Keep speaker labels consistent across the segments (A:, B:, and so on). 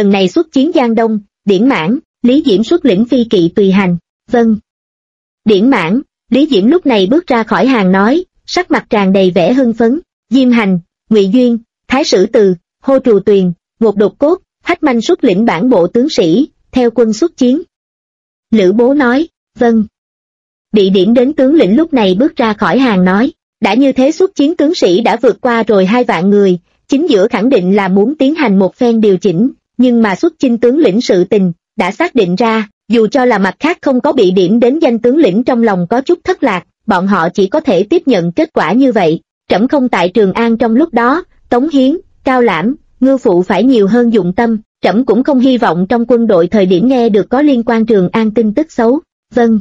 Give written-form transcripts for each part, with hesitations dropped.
A: lần này xuất chiến Giang Đông. Điển Mãn, Lý Diễm xuất lĩnh phi kỵ tùy hành. Vâng. Điển Mãn, Lý Diễm lúc này bước ra khỏi hàng nói, sắc mặt tràn đầy vẻ hưng phấn. Diêm Hành, Ngụy Duyên, Thái Sử Từ, Hô Trù Tuyền, Ngột Đột Cốt, Hách Manh xuất lĩnh bản bộ tướng sĩ, theo quân xuất chiến. Lữ Bố nói, vâng. Bị điểm đến tướng lĩnh lúc này bước ra khỏi hàng nói, đã như thế xuất chiến tướng sĩ đã vượt qua rồi 2 vạn người, chính giữa khẳng định là muốn tiến hành một phen điều chỉnh, nhưng mà xuất chinh tướng lĩnh sự tình, đã xác định ra, dù cho là mặt khác không có bị điểm đến danh tướng lĩnh trong lòng có chút thất lạc, bọn họ chỉ có thể tiếp nhận kết quả như vậy. Trẫm không tại Trường An trong lúc đó, Tống Hiến, Cao Lãm, Ngưu Phụ phải nhiều hơn dụng tâm, trẫm cũng không hy vọng trong quân đội thời điểm nghe được có liên quan Trường An tin tức xấu. Vâng.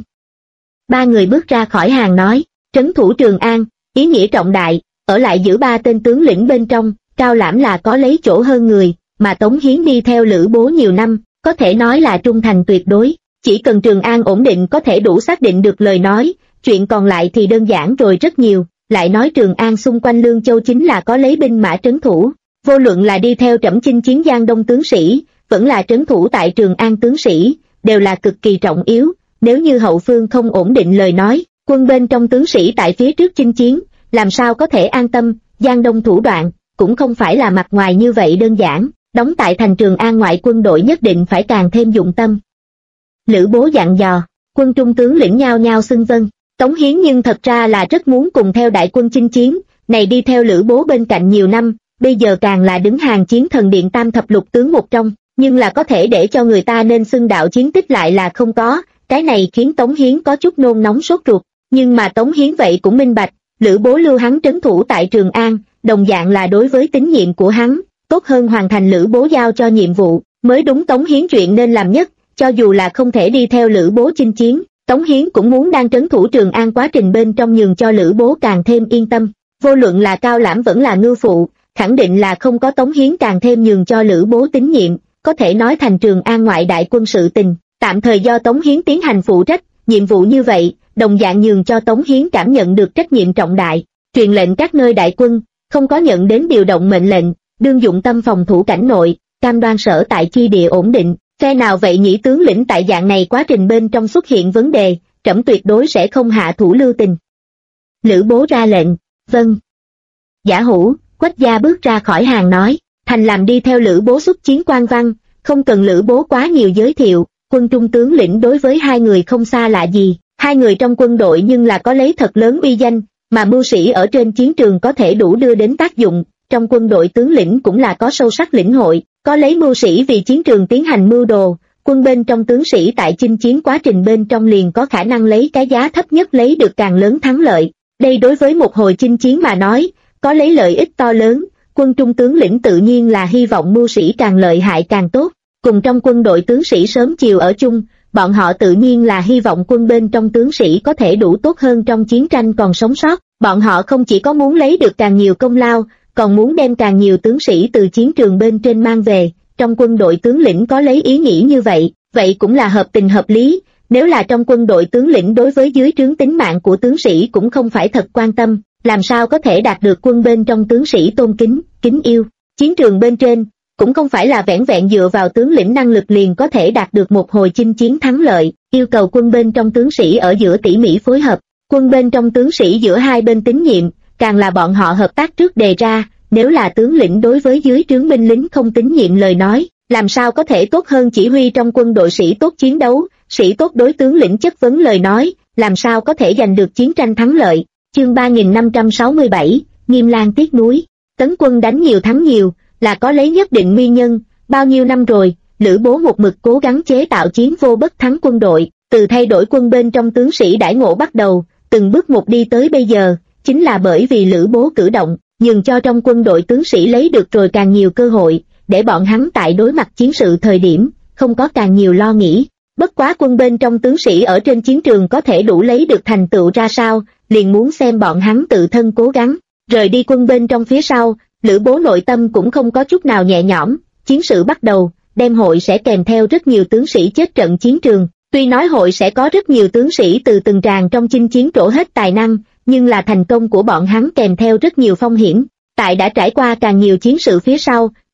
A: 3 người bước ra khỏi hàng nói, trấn thủ Trường An, ý nghĩa trọng đại, ở lại giữ 3 tên tướng lĩnh bên trong, Cao Lãm là có lấy chỗ hơn người, mà Tống Hiến đi theo Lữ Bố nhiều năm, có thể nói là trung thành tuyệt đối, chỉ cần Trường An ổn định có thể đủ xác định được lời nói, chuyện còn lại thì đơn giản rồi rất nhiều. Lại nói Trường An xung quanh Lương Châu chính là có lấy binh mã trấn thủ, vô luận là đi theo trẫm chinh chiến Giang Đông tướng sĩ, vẫn là trấn thủ tại Trường An tướng sĩ, đều là cực kỳ trọng yếu, nếu như hậu phương không ổn định lời nói, quân bên trong tướng sĩ tại phía trước chinh chiến, làm sao có thể an tâm. Giang Đông thủ đoạn, cũng không phải là mặt ngoài như vậy đơn giản, đóng tại thành Trường An ngoại quân đội nhất định phải càng thêm dụng tâm. Lữ Bố dặn dò, quân trung tướng lĩnh nhao nhao xưng vâng. Tống Hiến nhưng thật ra là rất muốn cùng theo đại quân chinh chiến, này đi theo Lữ Bố bên cạnh nhiều năm, bây giờ càng là đứng hàng chiến thần điện tam thập lục tướng một trong, nhưng là có thể để cho người ta nên xưng đạo chiến tích lại là không có, cái này khiến Tống Hiến có chút nôn nóng sốt ruột, nhưng mà Tống Hiến vậy cũng minh bạch, Lữ Bố lưu hắn trấn thủ tại Trường An, đồng dạng là đối với tín nhiệm của hắn, tốt hơn hoàn thành Lữ Bố giao cho nhiệm vụ, mới đúng Tống Hiến chuyện nên làm nhất, cho dù là không thể đi theo Lữ Bố chinh chiến. Tống Hiến cũng muốn đang trấn thủ Trường An quá trình bên trong nhường cho Lữ Bố càng thêm yên tâm, vô luận là Cao Lãm vẫn là Ngưu Phụ, khẳng định là không có Tống Hiến càng thêm nhường cho Lữ Bố tín nhiệm, có thể nói thành Trường An ngoại đại quân sự tình, tạm thời do Tống Hiến tiến hành phụ trách, nhiệm vụ như vậy, đồng dạng nhường cho Tống Hiến cảm nhận được trách nhiệm trọng đại, truyền lệnh các nơi đại quân, không có nhận đến điều động mệnh lệnh, đương dụng tâm phòng thủ cảnh nội, cam đoan sở tại chi địa ổn định. Phe nào vậy nhĩ tướng lĩnh tại dạng này quá trình bên trong xuất hiện vấn đề, trẫm tuyệt đối sẽ không hạ thủ lưu tình. Lữ Bố ra lệnh, vâng. Giả Hữu, Quách Gia bước ra khỏi hàng nói, thành làm đi theo Lữ Bố xuất chiến quan văn, không cần Lữ Bố quá nhiều giới thiệu, quân trung tướng lĩnh đối với 2 người không xa lạ gì, 2 người trong quân đội nhưng là có lấy thật lớn uy danh, mà mưu sĩ ở trên chiến trường có thể đủ đưa đến tác dụng, trong quân đội tướng lĩnh cũng là có sâu sắc lĩnh hội. Có lấy mưu sĩ vì chiến trường tiến hành mưu đồ, quân bên trong tướng sĩ tại chinh chiến quá trình bên trong liền có khả năng lấy cái giá thấp nhất lấy được càng lớn thắng lợi. Đây đối với một hồi chinh chiến mà nói, có lấy lợi ích to lớn, quân trung tướng lĩnh tự nhiên là hy vọng mưu sĩ càng lợi hại càng tốt. Cùng trong quân đội tướng sĩ sớm chiều ở chung, bọn họ tự nhiên là hy vọng quân bên trong tướng sĩ có thể đủ tốt hơn trong chiến tranh còn sống sót. Bọn họ không chỉ có muốn lấy được càng nhiều công lao, còn muốn đem càng nhiều tướng sĩ từ chiến trường bên trên mang về, trong quân đội tướng lĩnh có lấy ý nghĩ như vậy, vậy cũng là hợp tình hợp lý, nếu là trong quân đội tướng lĩnh đối với dưới trướng tính mạng của tướng sĩ cũng không phải thật quan tâm, làm sao có thể đạt được quân bên trong tướng sĩ tôn kính, kính yêu. Chiến trường bên trên, cũng không phải là vẻn vẹn dựa vào tướng lĩnh năng lực liền có thể đạt được một hồi chinh chiến thắng lợi, yêu cầu quân bên trong tướng sĩ ở giữa tỉ mỉ phối hợp, quân bên trong tướng sĩ giữa hai bên tín nhiệm, càng là bọn họ hợp tác trước đề ra, nếu là tướng lĩnh đối với dưới trướng binh lính không tín nhiệm lời nói, làm sao có thể tốt hơn chỉ huy trong quân đội sĩ tốt chiến đấu, sĩ tốt đối tướng lĩnh chất vấn lời nói, làm sao có thể giành được chiến tranh thắng lợi. Chương 3567, Nghiêm Lang tiếc núi, tấn quân đánh nhiều thắng nhiều, là có lấy nhất định nguyên nhân, bao nhiêu năm rồi, Lữ Bố một mực cố gắng chế tạo chiến vô bất thắng quân đội, từ thay đổi quân bên trong tướng sĩ đãi ngộ bắt đầu, từng bước một đi tới bây giờ, chính là bởi vì Lữ Bố cử động, nhường cho trong quân đội tướng sĩ lấy được rồi càng nhiều cơ hội, để bọn hắn tại đối mặt chiến sự thời điểm, không có càng nhiều lo nghĩ. Bất quá quân bên trong tướng sĩ ở trên chiến trường có thể đủ lấy được thành tựu ra sao, liền muốn xem bọn hắn tự thân cố gắng. Rời đi quân bên trong phía sau, Lữ Bố nội tâm cũng không có chút nào nhẹ nhõm, chiến sự bắt đầu, đêm hội sẽ kèm theo rất nhiều tướng sĩ chết trận chiến trường. Tuy nói hội sẽ có rất nhiều tướng sĩ từ từng tràng trong chinh chiến trổ hết tài năng, nhưng là thành công của bọn hắn kèm theo rất nhiều phong hiểm. Tại đã trải qua càng nhiều chiến sự phía sau,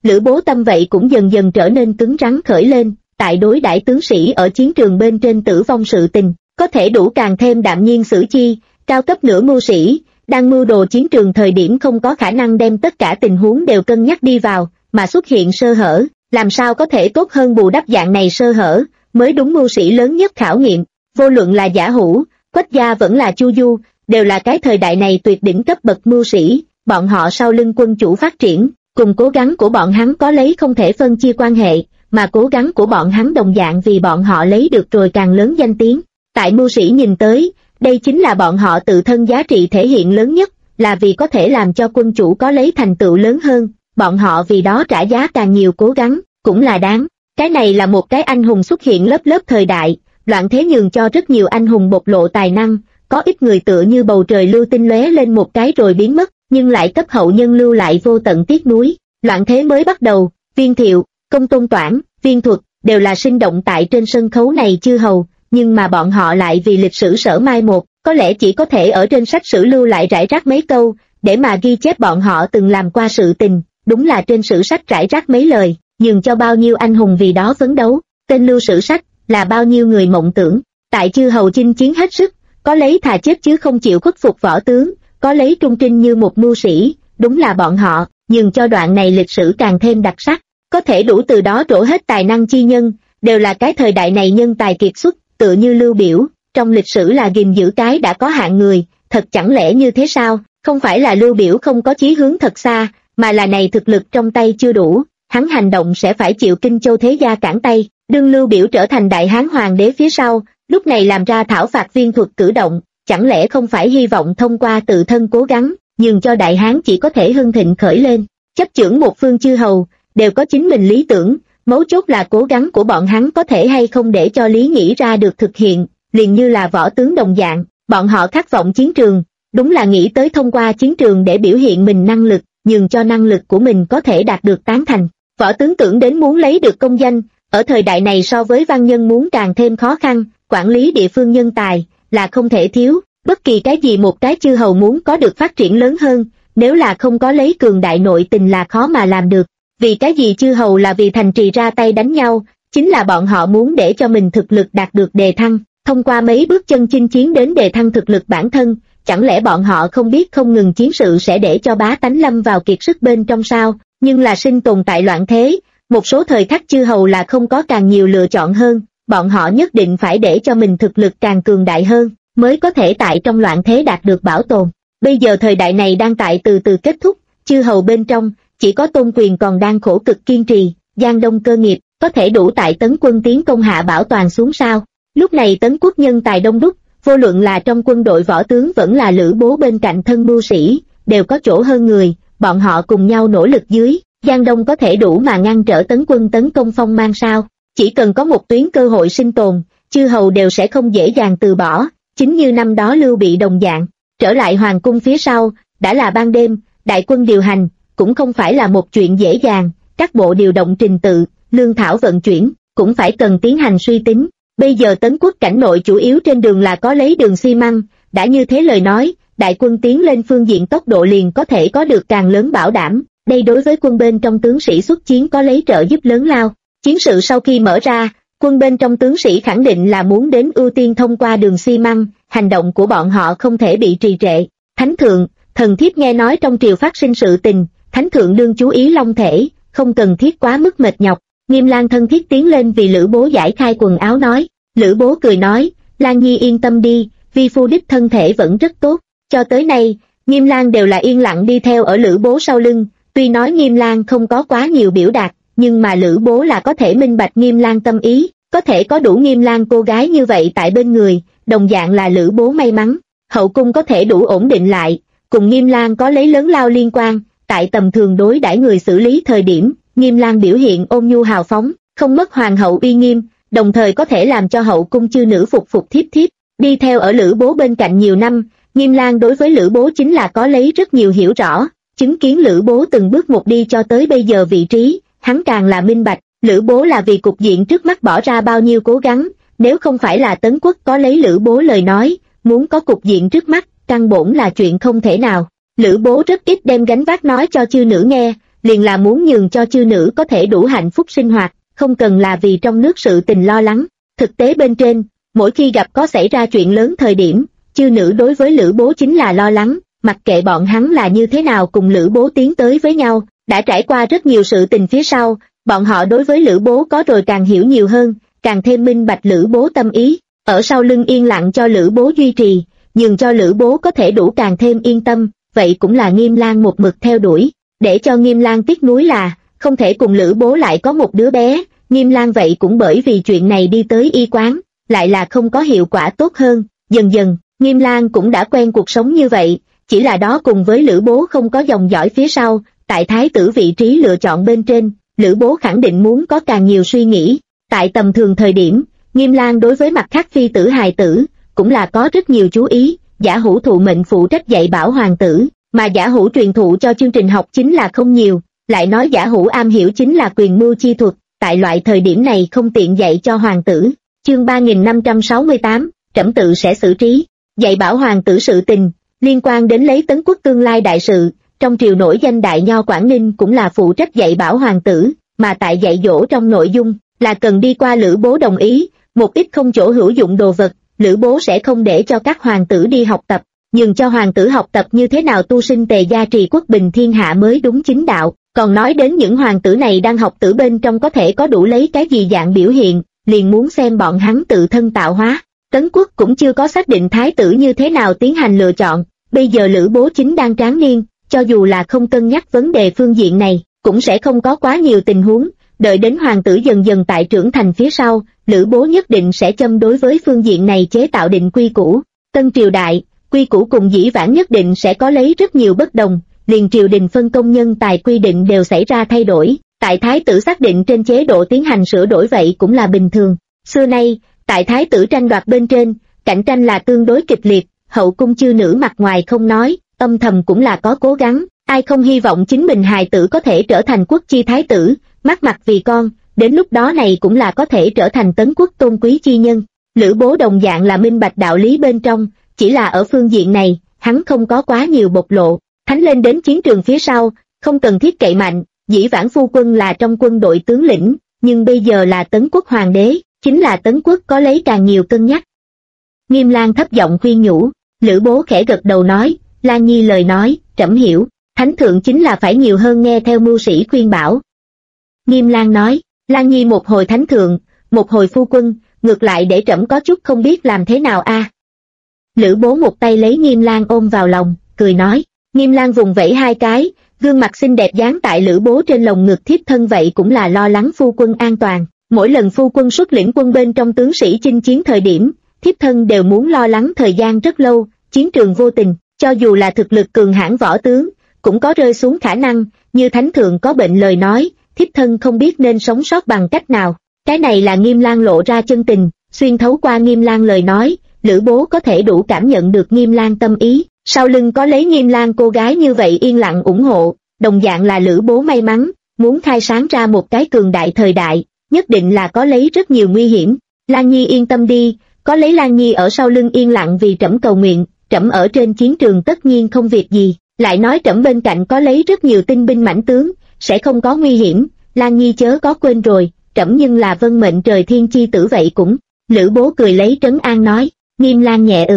A: Lữ Bố tâm vậy cũng dần dần trở nên cứng rắn khởi lên, tại đối đãi tướng sĩ ở chiến trường bên trên tử vong sự tình, có thể đủ càng thêm đạm nhiên xử chi, cao cấp nửa mưu sĩ, đang mưu đồ chiến trường thời điểm không có khả năng đem tất cả tình huống đều cân nhắc đi vào, mà xuất hiện sơ hở, làm sao có thể tốt hơn bù đắp dạng này sơ hở, mới đúng mưu sĩ lớn nhất khảo nghiệm, vô luận là Giả Hữu, Quách Gia vẫn là Chu Du, đều là cái thời đại này tuyệt đỉnh cấp bậc mưu sĩ, bọn họ sau lưng quân chủ phát triển, cùng cố gắng của bọn hắn có lấy không thể phân chia quan hệ, mà cố gắng của bọn hắn đồng dạng vì bọn họ lấy được rồi càng lớn danh tiếng. Tại mưu sĩ nhìn tới, đây chính là bọn họ tự thân giá trị thể hiện lớn nhất, là vì có thể làm cho quân chủ có lấy thành tựu lớn hơn, bọn họ vì đó trả giá càng nhiều cố gắng, cũng là đáng. Cái này là một cái anh hùng xuất hiện lớp lớp thời đại, loạn thế nhường cho rất nhiều anh hùng bộc lộ tài năng, có ít người tựa như bầu trời lưu tinh lóe lên một cái rồi biến mất, nhưng lại cấp hậu nhân lưu lại vô tận tiếc nuối. Loạn thế mới bắt đầu, Viên Thiệu, Công Tôn Toản, Viên Thuật, đều là sinh động tại trên sân khấu này chư hầu, nhưng mà bọn họ lại vì lịch sử sở mai một, có lẽ chỉ có thể ở trên sách sử lưu lại rải rác mấy câu, để mà ghi chép bọn họ từng làm qua sự tình, đúng là trên sử sách rải rác mấy lời, nhường cho bao nhiêu anh hùng vì đó phấn đấu, tên lưu sử sách, là bao nhiêu người mộng tưởng, tại chư hầu chinh chiến hết sức, có lấy thà chết chứ không chịu khuất phục võ tướng, có lấy trung trinh như một mưu sĩ, đúng là bọn họ, nhường cho đoạn này lịch sử càng thêm đặc sắc, có thể đủ từ đó trổ hết tài năng chi nhân, đều là cái thời đại này nhân tài kiệt xuất, tựa như Lưu Biểu, trong lịch sử là gìn giữ cái đã có hạng người, thật chẳng lẽ như thế sao, không phải là Lưu Biểu không có chí hướng thật xa, mà là này thực lực trong tay chưa đủ, hắn hành động sẽ phải chịu Kinh Châu thế gia cản tay, đương Lưu Biểu trở thành Đại Hán Hoàng đế phía sau, lúc này làm ra thảo phạt Viên Thuật cử động, chẳng lẽ không phải hy vọng thông qua tự thân cố gắng, nhường cho Đại Hán chỉ có thể hưng thịnh khởi lên, chấp chưởng một phương chư hầu, đều có chính mình lý tưởng, mấu chốt là cố gắng của bọn hắn có thể hay không để cho lý nghĩ ra được thực hiện, liền như là võ tướng đồng dạng, bọn họ khát vọng chiến trường, đúng là nghĩ tới thông qua chiến trường để biểu hiện mình năng lực, nhường cho năng lực của mình có thể đạt được tán thành. Võ tướng tưởng đến muốn lấy được công danh, ở thời đại này so với văn nhân muốn càng thêm khó khăn, quản lý địa phương nhân tài là không thể thiếu, bất kỳ cái gì một cái chư hầu muốn có được phát triển lớn hơn, nếu là không có lấy cường đại nội tình là khó mà làm được. Vì cái gì chư hầu là vì thành trì ra tay đánh nhau, chính là bọn họ muốn để cho mình thực lực đạt được đề thăng, thông qua mấy bước chân chinh chiến đến đề thăng thực lực bản thân, chẳng lẽ bọn họ không biết không ngừng chiến sự sẽ để cho bá tánh lâm vào kiệt sức bên trong sao, nhưng là sinh tồn tại loạn thế, một số thời khắc chư hầu là không có càng nhiều lựa chọn hơn, bọn họ nhất định phải để cho mình thực lực càng cường đại hơn, mới có thể tại trong loạn thế đạt được bảo tồn. Bây giờ thời đại này đang tại từ từ kết thúc, chư hầu bên trong, chỉ có Tôn Quyền còn đang khổ cực kiên trì, Giang Đông cơ nghiệp, có thể đủ tại Tấn quân tiến công hạ bảo toàn xuống sao. Lúc này Tấn quốc nhân tài đông đúc, vô luận là trong quân đội võ tướng vẫn là Lữ Bố bên cạnh thân mưu sĩ, đều có chỗ hơn người, bọn họ cùng nhau nỗ lực dưới, Giang Đông có thể đủ mà ngăn trở Tấn quân tấn công phong mang sao. Chỉ cần có một tuyến cơ hội sinh tồn, chư hầu đều sẽ không dễ dàng từ bỏ, chính như năm đó Lưu Bị đồng dạng. Trở lại hoàng cung phía sau, đã là ban đêm, đại quân điều hành, cũng không phải là một chuyện dễ dàng, các bộ điều động trình tự, lương thảo vận chuyển, cũng phải cần tiến hành suy tính. Bây giờ Tấn quốc cảnh nội chủ yếu trên đường là có lấy đường xi măng, đã như thế lời nói, đại quân tiến lên phương diện tốc độ liền có thể có được càng lớn bảo đảm, đây đối với quân bên trong tướng sĩ xuất chiến có lấy trợ giúp lớn lao. Chiến sự sau khi mở ra, quân bên trong tướng sĩ khẳng định là muốn đến ưu tiên thông qua đường xi măng, hành động của bọn họ không thể bị trì trệ. Thánh thượng, thần thiếp nghe nói trong triều phát sinh sự tình, thánh thượng đương chú ý long thể, không cần thiết quá mức mệt nhọc. Nghiêm Lang thân thiết tiến lên vì Lữ Bố giải khai quần áo nói. Lữ Bố cười nói, Lang nhi yên tâm đi, vi phu đích thân thể vẫn rất tốt. Cho tới nay, Nghiêm Lang đều là yên lặng đi theo ở Lữ Bố sau lưng, tuy nói Nghiêm Lang không có quá nhiều biểu đạt, nhưng mà Lữ Bố là có thể minh bạch Nghiêm Lang tâm ý, có thể có đủ Nghiêm Lang cô gái như vậy tại bên người, đồng dạng là Lữ Bố may mắn. Hậu cung có thể đủ ổn định lại, cùng Nghiêm Lang có lấy lớn lao liên quan, tại tầm thường đối đãi người xử lý thời điểm, Nghiêm Lang biểu hiện ôn nhu hào phóng, không mất hoàng hậu uy nghiêm, đồng thời có thể làm cho hậu cung chư nữ phục phục thiếp thiếp. Đi theo ở Lữ Bố bên cạnh nhiều năm, Nghiêm Lang đối với Lữ Bố chính là có lấy rất nhiều hiểu rõ, chứng kiến Lữ Bố từng bước một đi cho tới bây giờ vị trí, hắn càng là minh bạch, Lữ Bố là vì cục diện trước mắt bỏ ra bao nhiêu cố gắng, nếu không phải là Tấn quốc có lấy Lữ Bố lời nói, muốn có cục diện trước mắt, căn bổn là chuyện không thể nào. Lữ Bố rất ít đem gánh vác nói cho chư nữ nghe, liền là muốn nhường cho chư nữ có thể đủ hạnh phúc sinh hoạt, không cần là vì trong nước sự tình lo lắng. Thực tế bên trên, mỗi khi gặp có xảy ra chuyện lớn thời điểm, chư nữ đối với Lữ Bố chính là lo lắng, mặc kệ bọn hắn là như thế nào cùng Lữ Bố tiến tới với nhau, đã trải qua rất nhiều sự tình phía sau, bọn họ đối với Lữ Bố có rồi càng hiểu nhiều hơn, càng thêm minh bạch Lữ Bố tâm ý, ở sau lưng yên lặng cho Lữ Bố duy trì, nhường cho Lữ Bố có thể đủ càng thêm yên tâm, vậy cũng là Nghiêm Lang một mực theo đuổi. Để cho Nghiêm Lang tiếc nuối là, không thể cùng Lữ Bố lại có một đứa bé, Nghiêm Lang vậy cũng bởi vì chuyện này đi tới y quán, lại là không có hiệu quả tốt hơn, dần dần, Nghiêm Lang cũng đã quen cuộc sống như vậy, chỉ là đó cùng với Lữ Bố không có dòng dõi phía sau, tại thái tử vị trí lựa chọn bên trên, Lữ Bố khẳng định muốn có càng nhiều suy nghĩ, tại tầm thường thời điểm, Nghiêm Lang đối với mặt khác phi tử hài tử, cũng là có rất nhiều chú ý, Giả Hữu thụ mệnh phụ trách dạy bảo hoàng tử, mà Giả Hữu truyền thụ cho chương trình học chính là không nhiều, lại nói Giả Hữu am hiểu chính là quyền mưu chi thuật, tại loại thời điểm này không tiện dạy cho hoàng tử. Chương 3568, trẫm tự sẽ xử trí, dạy bảo hoàng tử sự tình, liên quan đến lấy Tấn Quốc tương lai đại sự, trong triều nổi danh đại nho Quảng Ninh cũng là phụ trách dạy bảo hoàng tử, mà tại dạy dỗ trong nội dung, là cần đi qua Lữ Bố đồng ý, một ít không chỗ hữu dụng đồ vật, Lữ Bố sẽ không để cho các hoàng tử đi học tập, nhưng cho hoàng tử học tập như thế nào tu sinh tề gia trì quốc bình thiên hạ mới đúng chính đạo, còn nói đến những hoàng tử này đang học tử bên trong có thể có đủ lấy cái gì dạng biểu hiện, liền muốn xem bọn hắn tự thân tạo hóa. Tấn Quốc cũng chưa có xác định thái tử như thế nào tiến hành lựa chọn, bây giờ Lữ Bố chính đang tráng niên, cho dù là không cân nhắc vấn đề phương diện này, cũng sẽ không có quá nhiều tình huống, đợi đến hoàng tử dần dần tại trưởng thành phía sau, Lữ Bố nhất định sẽ châm đối với phương diện này chế tạo định quy củ. Tân triều đại, quy củ cùng dĩ vãng nhất định sẽ có lấy rất nhiều bất đồng, liền triều đình phân công nhân tài quy định đều xảy ra thay đổi, tại thái tử xác định trên chế độ tiến hành sửa đổi vậy cũng là bình thường. Xưa nay, tại thái tử tranh đoạt bên trên, cạnh tranh là tương đối kịch liệt, hậu cung chư nữ mặt ngoài không nói, âm thầm cũng là có cố gắng, ai không hy vọng chính mình hài tử có thể trở thành quốc chi thái tử, mắc mặt vì con, đến lúc đó này cũng là có thể trở thành Tấn Quốc tôn quý chi nhân. Lữ Bố đồng dạng là minh bạch đạo lý bên trong, chỉ là ở phương diện này, hắn không có quá nhiều bộc lộ, thánh lên đến chiến trường phía sau, không cần thiết cậy mạnh, dĩ vãng phu quân là trong quân đội tướng lĩnh, nhưng bây giờ là Tấn Quốc hoàng đế, chính là Tấn Quốc có lấy càng nhiều cân nhắc. Nghiêm Lang thấp giọng khuyên nhủ, Lữ Bố khẽ gật đầu nói, Lan Nhi lời nói, trẫm hiểu, thánh thượng chính là phải nhiều hơn nghe theo mưu sĩ khuyên bảo. Nghiêm Lang nói, Lan Nhi một hồi thánh thượng, một hồi phu quân, ngược lại để trẫm có chút không biết làm thế nào a. Lữ Bố một tay lấy Nghiêm Lang ôm vào lòng, cười nói, Nghiêm Lang vùng vẫy hai cái, gương mặt xinh đẹp dán tại Lữ Bố trên lồng ngực thiếp thân vậy cũng là lo lắng phu quân an toàn. Mỗi lần phu quân xuất lĩnh quân bên trong tướng sĩ chinh chiến thời điểm, thiếp thân đều muốn lo lắng thời gian rất lâu, chiến trường vô tình, cho dù là thực lực cường hãn võ tướng, cũng có rơi xuống khả năng, như thánh thượng có bệnh lời nói, thiếp thân không biết nên sống sót bằng cách nào. Cái này là Nghiêm Lang lộ ra chân tình, xuyên thấu qua Nghiêm Lang lời nói, Lữ Bố có thể đủ cảm nhận được Nghiêm Lang tâm ý, sau lưng có lấy Nghiêm Lang cô gái như vậy yên lặng ủng hộ, đồng dạng là Lữ Bố may mắn, muốn khai sáng ra một cái cường đại thời đại, nhất định là có lấy rất nhiều nguy hiểm. Lan Nhi yên tâm đi, có lấy Lan Nhi ở sau lưng yên lặng vì trẫm cầu nguyện, trẫm ở trên chiến trường tất nhiên không việc gì, lại nói trẫm bên cạnh có lấy rất nhiều tinh binh mãnh tướng, sẽ không có nguy hiểm, Lan Nhi chớ có quên rồi, trẫm nhưng là vân mệnh trời thiên chi tử vậy cũng. Lữ Bố cười lấy trấn an nói, Nghiêm Lang nhẹ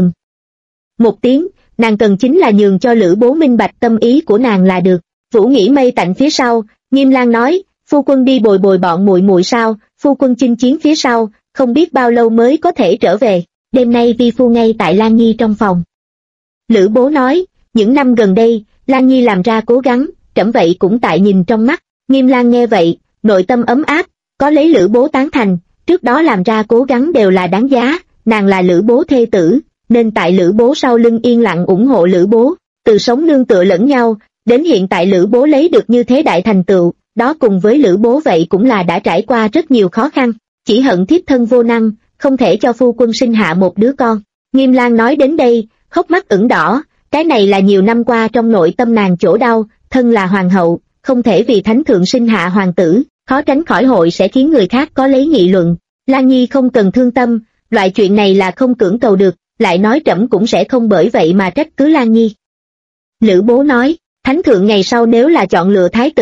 A: một tiếng, nàng cần chính là nhường cho Lữ Bố minh bạch tâm ý của nàng là được. Vũ nghỉ mây tạnh phía sau, Nghiêm Lang nói, phu quân đi bồi bồi bọn muội muội sao, phu quân chinh chiến phía sau, không biết bao lâu mới có thể trở về, đêm nay vi phu ngay tại Lan Nhi trong phòng. Lữ Bố nói, những năm gần đây, Lan Nhi làm ra cố gắng, trẫm vậy cũng tại nhìn trong mắt. Nghiêm Lang nghe vậy, nội tâm ấm áp, có lấy Lữ Bố tán thành, trước đó làm ra cố gắng đều là đáng giá, nàng là Lữ Bố thê tử, nên tại Lữ Bố sau lưng yên lặng ủng hộ Lữ Bố, từ sống nương tựa lẫn nhau, đến hiện tại Lữ Bố lấy được như thế đại thành tựu, đó cùng với Lữ Bố vậy cũng là đã trải qua rất nhiều khó khăn, chỉ hận thiếp thân vô năng, không thể cho phu quân sinh hạ một đứa con. Nghiêm Lang nói đến đây, hốc mắt ửng đỏ, cái này là nhiều năm qua trong nội tâm nàng chỗ đau, thân là hoàng hậu, không thể vì thánh thượng sinh hạ hoàng tử, khó tránh khỏi hội sẽ khiến người khác có lấy nghị luận. Lan Nhi không cần thương tâm, loại chuyện này là không cưỡng cầu được, lại nói trẫm cũng sẽ không bởi vậy mà trách cứ Lan Nhi. Lữ Bố nói, thánh thượng ngày sau nếu là chọn lựa thái tử,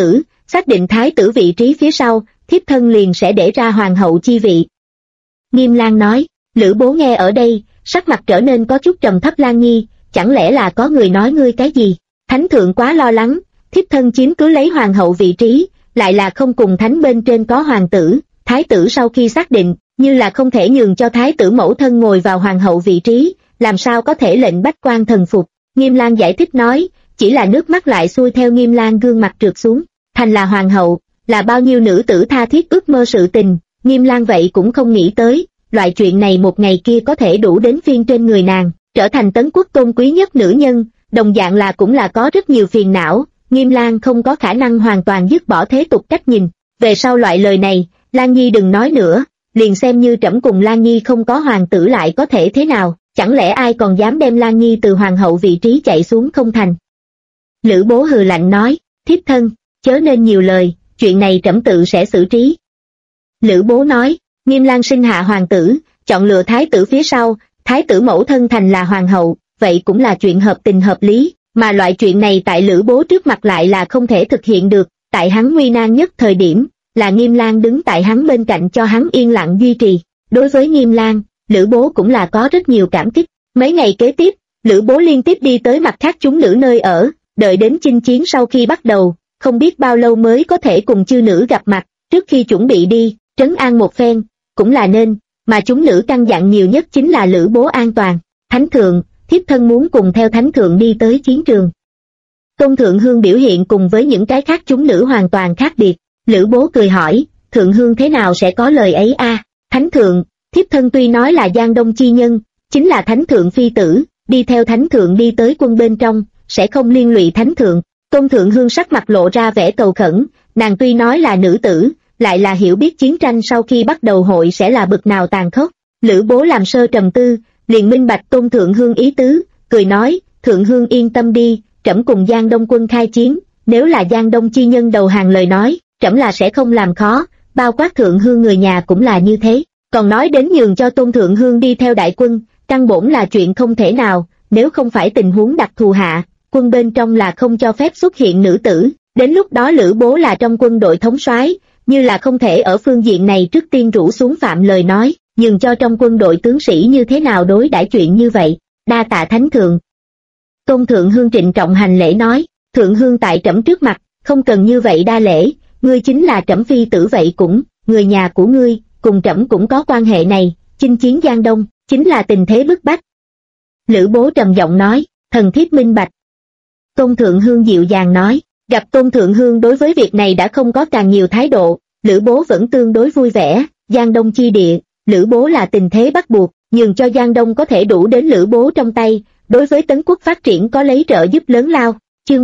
A: xác định thái tử vị trí phía sau, thiếp thân liền sẽ để ra hoàng hậu chi vị. Nghiêm Lang nói. Lữ Bố nghe ở đây, sắc mặt trở nên có chút trầm thấp. Lan Nhi, chẳng lẽ là có người nói ngươi cái gì? Thánh thượng quá lo lắng, thiếp thân chiếm cứ lấy hoàng hậu vị trí, lại là không cùng thánh bên trên có hoàng tử, thái tử sau khi xác định, như là không thể nhường cho thái tử mẫu thân ngồi vào hoàng hậu vị trí, làm sao có thể lệnh bách quan thần phục. Nghiêm Lang giải thích nói, chỉ là nước mắt lại xuôi theo Nghiêm Lang gương mặt trượt xuống. Thành là hoàng hậu, là bao nhiêu nữ tử tha thiết ước mơ sự tình, Nghiêm Lang vậy cũng không nghĩ tới, loại chuyện này một ngày kia có thể đủ đến phiên trên người nàng, trở thành Tấn quốc tôn quý nhất nữ nhân, đồng dạng là cũng là có rất nhiều phiền não. Nghiêm Lang không có khả năng hoàn toàn dứt bỏ thế tục cách nhìn. Về sau loại lời này, Lan Nhi đừng nói nữa, liền xem như trẫm cùng Lan Nhi không có hoàng tử lại có thể thế nào, chẳng lẽ ai còn dám đem Lan Nhi từ hoàng hậu vị trí chạy xuống không thành. Lữ Bố hừ lạnh nói, thiếp thân, chớ nên nhiều lời, chuyện này trẫm tự sẽ xử trí. Lữ Bố nói, Nghiêm Lang sinh hạ hoàng tử, chọn lựa thái tử phía sau, thái tử mẫu thân thành là hoàng hậu, vậy cũng là chuyện hợp tình hợp lý, mà loại chuyện này tại Lữ Bố trước mặt lại là không thể thực hiện được, tại hắn nguy nan nhất thời điểm, là Nghiêm Lang đứng tại hắn bên cạnh cho hắn yên lặng duy trì. Đối với Nghiêm Lang, Lữ Bố cũng là có rất nhiều cảm kích. Mấy ngày kế tiếp, Lữ Bố liên tiếp đi tới mặt khác chúng nữ nơi ở, đợi đến chinh chiến sau khi bắt đầu, không biết bao lâu mới có thể cùng chư nữ gặp mặt, trước khi chuẩn bị đi, trấn an một phen, cũng là nên, mà chúng nữ căn dặn nhiều nhất chính là Lữ Bố an toàn. Thánh thượng, thiếp thân muốn cùng theo thánh thượng đi tới chiến trường. Tôn Thượng Hương biểu hiện cùng với những cái khác chúng nữ hoàn toàn khác biệt. Lữ Bố cười hỏi, Thượng Hương thế nào sẽ có lời ấy a? Thánh thượng, thiếp thân tuy nói là Giang Đông chi nhân, chính là thánh thượng phi tử, đi theo thánh thượng đi tới quân bên trong, sẽ không liên lụy thánh thượng. Tôn Thượng Hương sắc mặt lộ ra vẻ cầu khẩn, nàng tuy nói là nữ tử, lại là hiểu biết chiến tranh sau khi bắt đầu hội sẽ là bực nào tàn khốc. Lữ Bố làm sơ trầm tư, liền minh bạch Tôn Thượng Hương ý tứ, cười nói, Thượng Hương yên tâm đi, trẫm cùng Giang Đông quân khai chiến, nếu là Giang Đông chi nhân đầu hàng lời nói, trẫm là sẽ không làm khó, bao quát Thượng Hương người nhà cũng là như thế. Còn nói đến nhường cho Tôn Thượng Hương đi theo đại quân, căn bổn là chuyện không thể nào, nếu không phải tình huống đặc thù hạ, quân bên trong là không cho phép xuất hiện nữ tử, đến lúc đó Lữ Bố là trong quân đội thống soái, như là không thể ở phương diện này trước tiên rủ xuống phạm lời nói, nhường cho trong quân đội tướng sĩ như thế nào đối đãi chuyện như vậy. Đa tạ thánh thượng. Tôn Thượng Hương trịnh trọng hành lễ nói, Thượng Hương tại trẫm trước mặt, không cần như vậy đa lễ, ngươi chính là trẫm phi tử vậy cũng, người nhà của ngươi, cùng trẫm cũng có quan hệ này, chinh chiến Giang Đông, chính là tình thế bức bách. Lữ Bố trầm giọng nói, thần thiếp minh bạch. Tôn Thượng Hương dịu dàng nói, gặp Tôn Thượng Hương đối với việc này đã không có càng nhiều thái độ, Lữ Bố vẫn tương đối vui vẻ. Giang Đông chi địa, Lữ Bố là tình thế bắt buộc, nhường cho Giang Đông có thể đủ đến Lữ Bố trong tay, đối với Tấn quốc phát triển có lấy trợ giúp lớn lao. Chương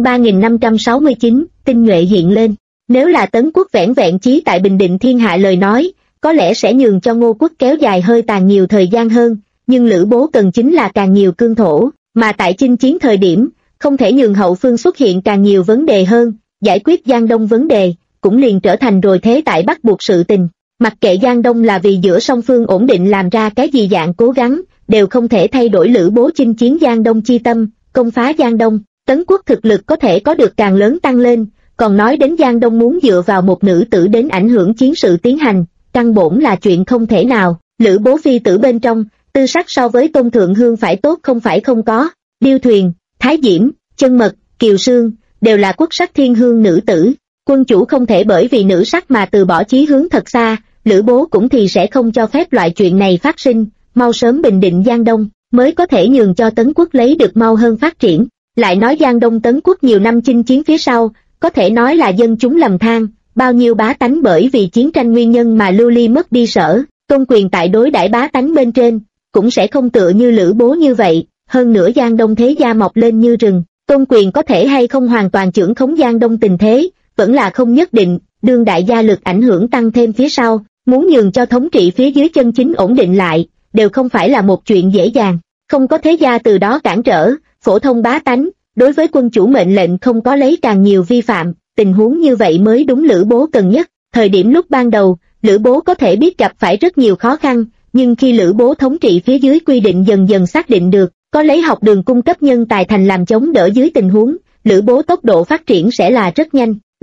A: 3569, tinh nhuệ hiện lên. Nếu là Tấn quốc vẻn vẹn chí tại bình định thiên hạ lời nói, có lẽ sẽ nhường cho Ngô quốc kéo dài hơi tàn nhiều thời gian hơn, nhưng Lữ Bố cần chính là càng nhiều cương thổ, mà tại chinh chiến thời điểm, không thể nhường hậu phương xuất hiện càng nhiều vấn đề hơn, giải quyết Giang Đông vấn đề, cũng liền trở thành rồi thế tại bắt buộc sự tình. Mặc kệ Giang Đông là vì giữa song phương ổn định làm ra cái gì dạng cố gắng, đều không thể thay đổi Lữ Bố chinh chiến Giang Đông chi tâm, công phá Giang Đông, Tấn quốc thực lực có thể có được càng lớn tăng lên, còn nói đến Giang Đông muốn dựa vào một nữ tử đến ảnh hưởng chiến sự tiến hành, căn bổn là chuyện không thể nào. Lữ Bố phi tử bên trong, tư sắc so với Tôn Thượng Hương phải tốt không phải không có, Điêu Thuyền, Thái Diễm, Chân Mật, Kiều Sương, đều là quốc sắc thiên hương nữ tử. Quân chủ không thể bởi vì nữ sắc mà từ bỏ chí hướng thật xa, Lữ Bố cũng thì sẽ không cho phép loại chuyện này phát sinh, mau sớm bình định Giang Đông, mới có thể nhường cho Tấn quốc lấy được mau hơn phát triển. Lại nói Giang Đông Tấn quốc nhiều năm chinh chiến phía sau, có thể nói là dân chúng lầm than, bao nhiêu bá tánh bởi vì chiến tranh nguyên nhân mà lưu ly mất đi sở, tôn quyền tại đối đãi bá tánh bên trên, cũng sẽ không tựa như Lữ Bố như vậy, hơn nữa Giang Đông thế gia mọc lên như rừng, tôn quyền có thể hay không hoàn toàn trưởng khống Giang Đông tình thế, vẫn là không nhất định, đương đại gia lực ảnh hưởng tăng thêm phía sau, muốn nhường cho thống trị phía dưới chân chính ổn định lại, đều không phải là một chuyện dễ dàng, không có thế gia từ đó cản trở, phổ thông bá tánh, đối với quân chủ mệnh lệnh không có lấy càng nhiều vi phạm, tình huống như vậy mới đúng Lữ Bố cần nhất. Thời điểm lúc ban đầu, Lữ Bố có thể biết gặp phải rất nhiều khó khăn, nhưng khi Lữ Bố thống trị phía dưới quy định dần dần xác định được, có lấy học đường cung cấp nhân tài thành làm chống đỡ dưới tình huống, Lữ Bố tốc độ phát triển sẽ là rất nhanh.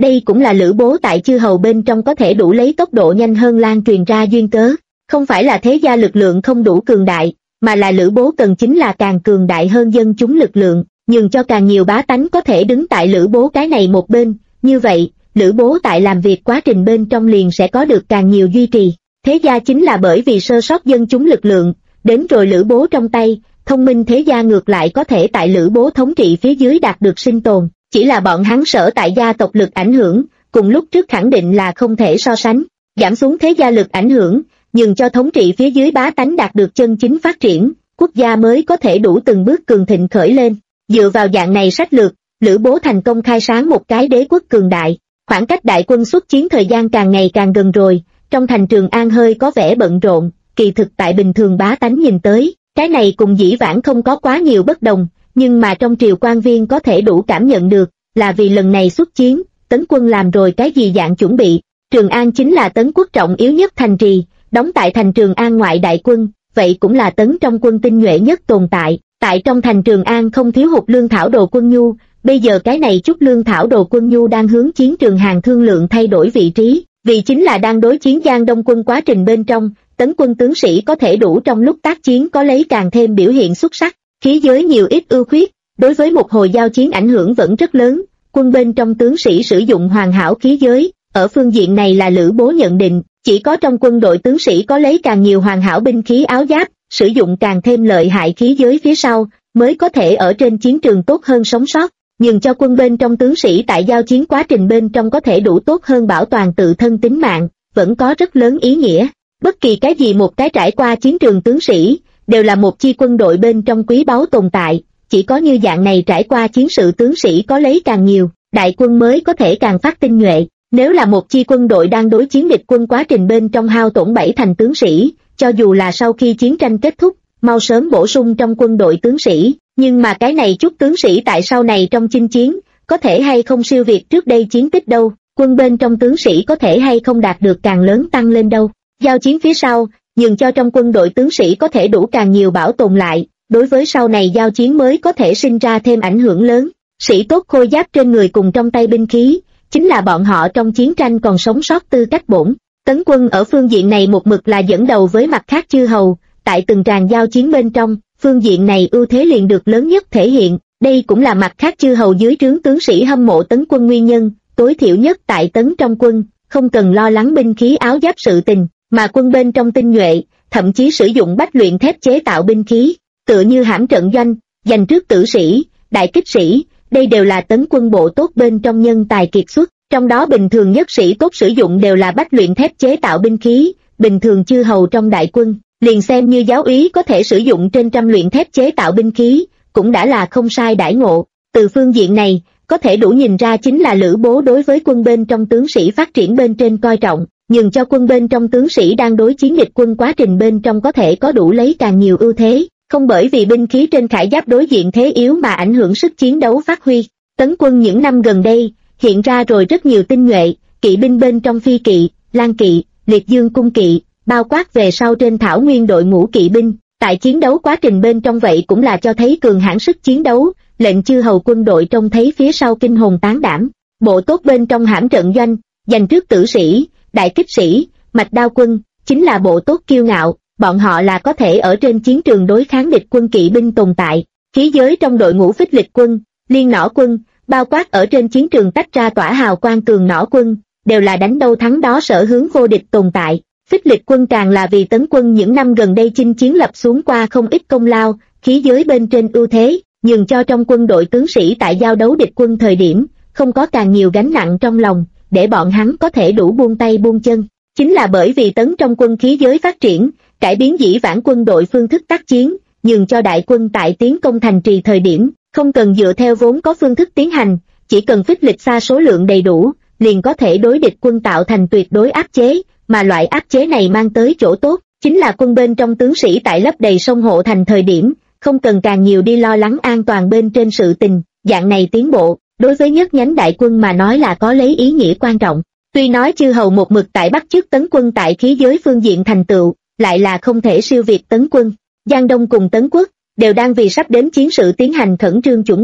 A: Đây cũng là Lữ Bố tại chư hầu bên trong có thể đủ lấy tốc độ nhanh hơn lan truyền ra duyên cớ. Không phải là thế gia lực lượng không đủ cường đại, mà là Lữ Bố cần chính là càng cường đại hơn dân chúng lực lượng, nhường cho càng nhiều bá tánh có thể đứng tại Lữ Bố cái này một bên. Như vậy, Lữ Bố tại làm việc quá trình bên trong liền sẽ có được càng nhiều duy trì. Thế gia chính là bởi vì sơ sót dân chúng lực lượng, đến rồi Lữ Bố trong tay, thông minh thế gia ngược lại có thể tại Lữ Bố thống trị phía dưới đạt được sinh tồn, chỉ là bọn hắn sở tại gia tộc lực ảnh hưởng, cùng lúc trước khẳng định là không thể so sánh, giảm xuống thế gia lực ảnh hưởng, nhường cho thống trị phía dưới bá tánh đạt được chân chính phát triển, quốc gia mới có thể đủ từng bước cường thịnh khởi lên. Dựa vào dạng này sách lược, Lữ Bố thành công khai sáng một cái đế quốc cường đại. Khoảng cách đại quân xuất chiến thời gian càng ngày càng gần rồi, trong thành Trường An hơi có vẻ bận rộn, kỳ thực tại bình thường bá tánh nhìn tới, cái này cùng dĩ vãng không có quá nhiều bất đồng, nhưng mà trong triều quan viên có thể đủ cảm nhận được, là vì lần này xuất chiến, Tấn quân làm rồi cái gì dạng chuẩn bị. Trường An chính là Tấn quốc trọng yếu nhất thành trì, đóng tại thành Trường An ngoại đại quân, vậy cũng là Tấn trong quân tinh nhuệ nhất tồn tại. Tại trong thành Trường An không thiếu hụt lương thảo đồ quân nhu, bây giờ cái này chút lương thảo đồ quân nhu đang hướng chiến trường hàng thương lượng thay đổi vị trí, vì chính là đang đối chiến Giang Đông quân quá trình bên trong, Tấn quân tướng sĩ có thể đủ trong lúc tác chiến có lấy càng thêm biểu hiện xuất sắc, khí giới nhiều ít ưu khuyết, đối với một hồi giao chiến ảnh hưởng vẫn rất lớn, quân bên trong tướng sĩ sử dụng hoàn hảo khí giới, ở phương diện này là Lữ Bố nhận định, chỉ có trong quân đội tướng sĩ có lấy càng nhiều hoàn hảo binh khí áo giáp, sử dụng càng thêm lợi hại khí giới phía sau, mới có thể ở trên chiến trường tốt hơn sống sót, nhường cho quân bên trong tướng sĩ tại giao chiến quá trình bên trong có thể đủ tốt hơn bảo toàn tự thân tính mạng, vẫn có rất lớn ý nghĩa. Bất kỳ cái gì một cái trải qua chiến trường tướng sĩ, đều là một chi quân đội bên trong quý báu tồn tại, chỉ có như dạng này trải qua chiến sự tướng sĩ có lấy càng nhiều, đại quân mới có thể càng phát tinh nhuệ. Nếu là một chi quân đội đang đối chiến địch quân quá trình bên trong hao tổn 7 thành tướng sĩ, cho dù là sau khi chiến tranh kết thúc, mau sớm bổ sung trong quân đội tướng sĩ, nhưng mà cái này chút tướng sĩ tại sau này trong chinh chiến, có thể hay không siêu việt trước đây chiến tích đâu, quân bên trong tướng sĩ có thể hay không đạt được càng lớn tăng lên đâu. Giao chiến phía sau, nhường cho trong quân đội tướng sĩ có thể đủ càng nhiều bảo tồn lại, đối với sau này giao chiến mới có thể sinh ra thêm ảnh hưởng lớn. Sĩ tốt khôi giáp trên người cùng trong tay binh khí, chính là bọn họ trong chiến tranh còn sống sót tư cách bổn. Tấn quân ở phương diện này một mực là dẫn đầu với mặt khác chư hầu, tại từng tràng giao chiến bên trong, phương diện này ưu thế liền được lớn nhất thể hiện, đây cũng là mặt khác chư hầu dưới trướng tướng sĩ hâm mộ Tấn quân nguyên nhân, tối thiểu nhất tại Tấn trong quân, không cần lo lắng binh khí áo giáp sự tình, mà quân bên trong tinh nhuệ, thậm chí sử dụng bách luyện thép chế tạo binh khí, tựa như hãm trận doanh, giành trước tử sĩ, đại kích sĩ, đây đều là Tấn quân bộ tốt bên trong nhân tài kiệt xuất, trong đó bình thường nhất sĩ tốt sử dụng đều là bách luyện thép chế tạo binh khí, bình thường chư hầu trong đại quân, liền xem như giáo úy có thể sử dụng trên trăm luyện thép chế tạo binh khí, cũng đã là không sai đãi ngộ. Từ phương diện này, có thể đủ nhìn ra chính là Lữ Bố đối với quân bên trong tướng sĩ phát triển bên trên coi trọng, nhường cho quân bên trong tướng sĩ đang đối chiến địch quân quá trình bên trong có thể có đủ lấy càng nhiều ưu thế, không bởi vì binh khí trên khải giáp đối diện thế yếu mà ảnh hưởng sức chiến đấu phát huy. Tấn quân những năm gần đây, hiện ra rồi rất nhiều tinh nhuệ, kỵ binh bên trong phi kỵ, lang kỵ, liệt dương cung kỵ, bao quát về sau trên thảo nguyên đội ngũ kỵ binh, tại chiến đấu quá trình bên trong vậy cũng là cho thấy cường hãn sức chiến đấu, lệnh chư hầu quân đội trông thấy phía sau kinh hồn tán đảm. Bộ tốt bên trong hãm trận doanh, giành trước tử sĩ, đại kích sĩ, mạch đao quân, chính là bộ tốt kiêu ngạo, bọn họ là có thể ở trên chiến trường đối kháng địch quân kỵ binh tồn tại. Khí giới trong đội ngũ phích lịch quân, liên nỏ quân, bao quát ở trên chiến trường tách ra tỏa hào quang tường nỏ quân, đều là đánh đâu thắng đó sở hướng vô địch tồn tại. Phích lịch quân càng là vì Tấn quân những năm gần đây chinh chiến lập xuống qua không ít công lao, khí giới bên trên ưu thế, nhường cho trong quân đội tướng sĩ tại giao đấu địch quân thời điểm, không có càng nhiều gánh nặng trong lòng, để bọn hắn có thể đủ buông tay buông chân. Chính là bởi vì Tấn trong quân khí giới phát triển, cải biến dĩ vãng quân đội phương thức tác chiến, nhường cho đại quân tại tiến công thành trì thời điểm, không cần dựa theo vốn có phương thức tiến hành, chỉ cần phích lịch xa số lượng đầy đủ, liền có thể đối địch quân tạo thành tuyệt đối áp chế, mà loại áp chế này mang tới chỗ tốt, chính là quân bên trong tướng sĩ tại lấp đầy sông hộ thành thời điểm, không cần càng nhiều đi lo lắng an toàn bên trên sự tình, dạng này tiến bộ, đối với nhất nhánh đại quân mà nói là có lấy ý nghĩa quan trọng. Tuy nói chư hầu một mực tại bắt chước Tấn quân tại khí giới phương diện thành tựu, lại là không thể siêu việt Tấn quân. Giang Đông cùng Tấn quốc đều đang vì sắp đến chiến sự tiến hành khẩn trương chuẩn bị,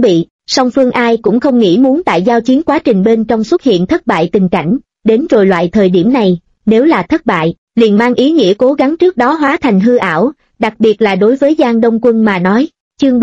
A: Song phương ai cũng không nghĩ muốn tại giao chiến quá trình bên trong xuất hiện thất bại tình cảnh, đến rồi loại thời điểm này, nếu là thất bại, liền mang ý nghĩa cố gắng trước đó hóa thành hư ảo, đặc biệt là đối với Giang Đông Quân mà nói. Chương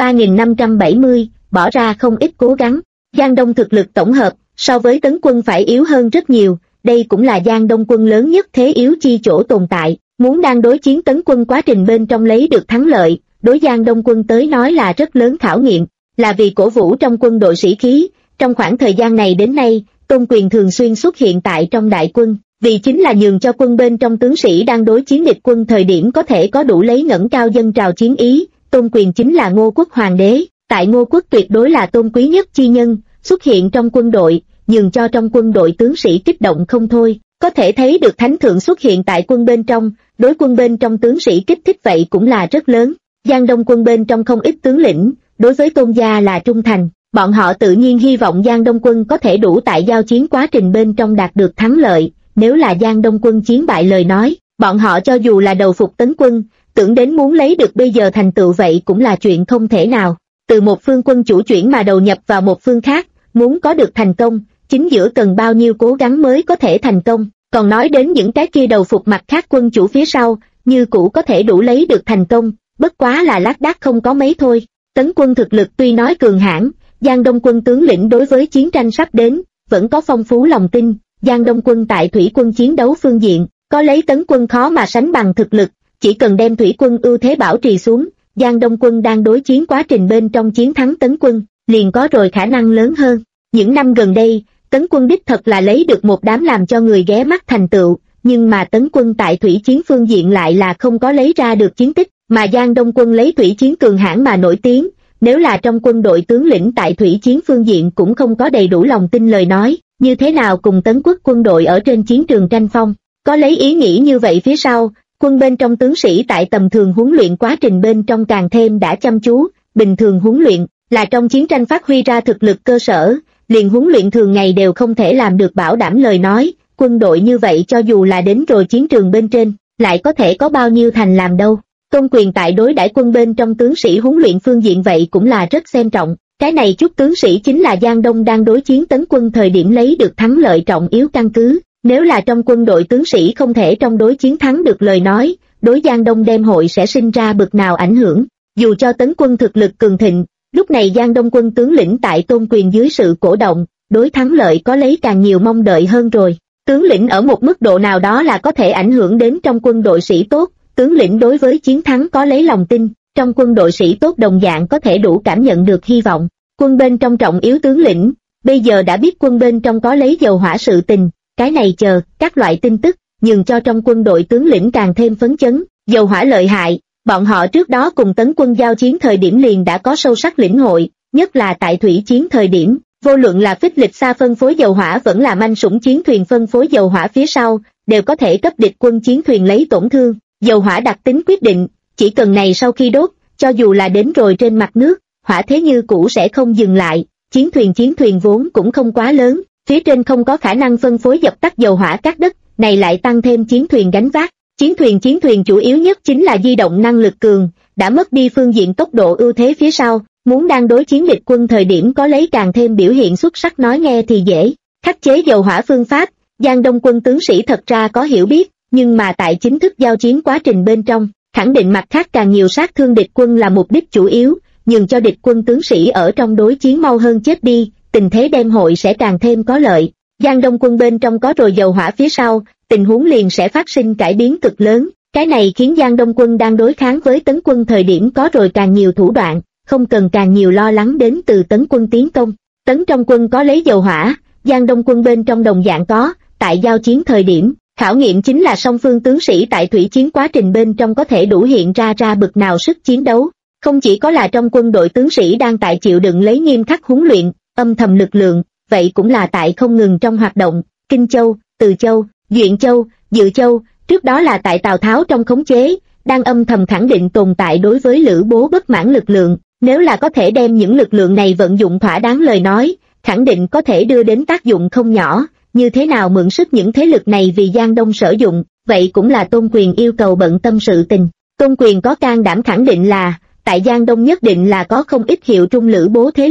A: 3570, bỏ ra không ít cố gắng. Giang Đông thực lực tổng hợp, so với Tấn Quân phải yếu hơn rất nhiều, đây cũng là Giang Đông Quân lớn nhất thế yếu chi chỗ tồn tại, muốn đang đối chiến Tấn Quân quá trình bên trong lấy được thắng lợi, đối Giang Đông Quân tới nói là rất lớn khảo nghiệm, là vì cổ vũ trong quân đội sĩ khí. Trong khoảng thời gian này đến nay, Tôn Quyền thường xuyên xuất hiện tại trong đại quân, vì chính là nhường cho quân bên trong tướng sĩ đang đối chiến địch quân thời điểm có thể có đủ lấy ngẩng cao dân trào chiến ý. Tôn Quyền chính là Ngô Quốc hoàng đế, tại Ngô Quốc tuyệt đối là tôn quý nhất chi nhân, xuất hiện trong quân đội, nhường cho trong quân đội tướng sĩ kích động không thôi. Có thể thấy được thánh thượng xuất hiện tại quân bên trong, đối quân bên trong tướng sĩ kích thích vậy cũng là rất lớn. Giang Đông quân bên trong không ít tướng lĩnh, đối với Tôn gia là trung thành, bọn họ tự nhiên hy vọng Giang Đông quân có thể đủ tại giao chiến quá trình bên trong đạt được thắng lợi. Nếu là Giang Đông quân chiến bại lời nói, bọn họ cho dù là đầu phục Tấn Quân, tưởng đến muốn lấy được bây giờ thành tựu vậy cũng là chuyện không thể nào. Từ một phương quân chủ chuyển mà đầu nhập vào một phương khác, muốn có được thành công, chính giữa cần bao nhiêu cố gắng mới có thể thành công. Còn nói đến những cái kia đầu phục mặt khác quân chủ phía sau, như cũ có thể đủ lấy được thành công, bất quá là lác đác không có mấy thôi. Tấn Quân thực lực tuy nói cường hãn, Giang Đông quân tướng lĩnh đối với chiến tranh sắp đến, vẫn có phong phú lòng tin. Giang Đông quân tại thủy quân chiến đấu phương diện, có lấy Tấn Quân khó mà sánh bằng thực lực, chỉ cần đem thủy quân ưu thế bảo trì xuống, Giang Đông quân đang đối chiến quá trình bên trong chiến thắng Tấn Quân, liền có rồi khả năng lớn hơn. Những năm gần đây, Tấn Quân đích thật là lấy được một đám làm cho người ghé mắt thành tựu, nhưng mà Tấn Quân tại thủy chiến phương diện lại là không có lấy ra được chiến tích, mà Giang Đông quân lấy thủy chiến cường hãn mà nổi tiếng. Nếu là trong quân đội tướng lĩnh tại thủy chiến phương diện cũng không có đầy đủ lòng tin lời nói, như thế nào cùng Tấn Quốc quân đội ở trên chiến trường tranh phong. Có lấy ý nghĩ như vậy phía sau, quân bên trong tướng sĩ tại tầm thường huấn luyện quá trình bên trong càng thêm đã chăm chú. Bình thường huấn luyện là trong chiến tranh phát huy ra thực lực cơ sở, liền huấn luyện thường ngày đều không thể làm được bảo đảm lời nói, quân đội như vậy cho dù là đến rồi chiến trường bên trên, lại có thể có bao nhiêu thành làm đâu. Tôn Quyền tại đối đãi quân bên trong tướng sĩ huấn luyện phương diện vậy cũng là rất xem trọng, cái này chút tướng sĩ chính là Giang Đông đang đối chiến Tấn Quân thời điểm lấy được thắng lợi trọng yếu căn cứ. Nếu là trong quân đội tướng sĩ không thể trong đối chiến thắng được lời nói, đối Giang Đông đem hội sẽ sinh ra bực nào ảnh hưởng. Dù cho Tấn Quân thực lực cường thịnh, lúc này Giang Đông quân tướng lĩnh tại Tôn Quyền dưới sự cổ động, đối thắng lợi có lấy càng nhiều mong đợi hơn rồi. Tướng lĩnh ở một mức độ nào đó là có thể ảnh hưởng đến trong quân đội sĩ tốt, tướng lĩnh đối với chiến thắng có lấy lòng tin, trong quân đội sĩ tốt đồng dạng có thể đủ cảm nhận được hy vọng. Quân bên trong trọng yếu tướng lĩnh, bây giờ đã biết quân bên trong có lấy dầu hỏa sự tình, cái này chờ, các loại tin tức, nhường cho trong quân đội tướng lĩnh càng thêm phấn chấn. Dầu hỏa lợi hại, bọn họ trước đó cùng Tấn Quân giao chiến thời điểm liền đã có sâu sắc lĩnh hội, nhất là tại thủy chiến thời điểm, vô luận là Phích Lịch Sa phân phối dầu hỏa vẫn là Manh Sủng chiến thuyền phân phối dầu hỏa phía sau, đều có thể cấp địch quân chiến thuyền lấy tổn thương. Dầu hỏa đặc tính quyết định, chỉ cần này sau khi đốt, cho dù là đến rồi trên mặt nước, hỏa thế như cũ sẽ không dừng lại. Chiến thuyền vốn cũng không quá lớn, phía trên không có khả năng phân phối dập tắt dầu hỏa các đất, này lại tăng thêm chiến thuyền gánh vác. Chiến thuyền chủ yếu nhất chính là di động năng lực cường, đã mất đi phương diện tốc độ ưu thế phía sau, muốn đang đối chiến địch quân thời điểm có lấy càng thêm biểu hiện xuất sắc nói nghe thì dễ. Khắc chế dầu hỏa phương pháp, Giang Đông quân tướng sĩ thật ra có hiểu biết, nhưng mà tại chính thức giao chiến quá trình bên trong, khẳng định mặt khác càng nhiều sát thương địch quân là mục đích chủ yếu, nhường cho địch quân tướng sĩ ở trong đối chiến mau hơn chết đi, tình thế đem hội sẽ càng thêm có lợi. Giang Đông quân bên trong có rồi dầu hỏa phía sau, tình huống liền sẽ phát sinh cải biến cực lớn, cái này khiến Giang Đông quân đang đối kháng với Tấn Quân thời điểm có rồi càng nhiều thủ đoạn, không cần càng nhiều lo lắng đến từ Tấn Quân tiến công. Tấn trong quân có lấy dầu hỏa, Giang Đông quân bên trong đồng dạng có, tại giao chiến thời điểm, khảo nghiệm chính là song phương tướng sĩ tại thủy chiến quá trình bên trong có thể đủ hiện ra bực nào sức chiến đấu. Không chỉ có là trong quân đội tướng sĩ đang tại chịu đựng lấy nghiêm khắc huấn luyện, âm thầm lực lượng, vậy cũng là tại không ngừng trong hoạt động, Kinh Châu, Từ Châu, Duyện Châu, Dự Châu, trước đó là tại Tào Tháo trong khống chế, đang âm thầm khẳng định tồn tại đối với Lữ Bố bất mãn lực lượng, nếu là có thể đem những lực lượng này vận dụng thỏa đáng lời nói, khẳng định có thể đưa đến tác dụng không nhỏ. Như thế nào mượn sức những thế lực này vì Giang Đông sử dụng, vậy cũng là Tôn Quyền yêu cầu bận tâm sự tình. Tôn Quyền có can đảm khẳng định là, tại Giang Đông nhất định là có không ít hiệu trung Lữ Bố thế lực,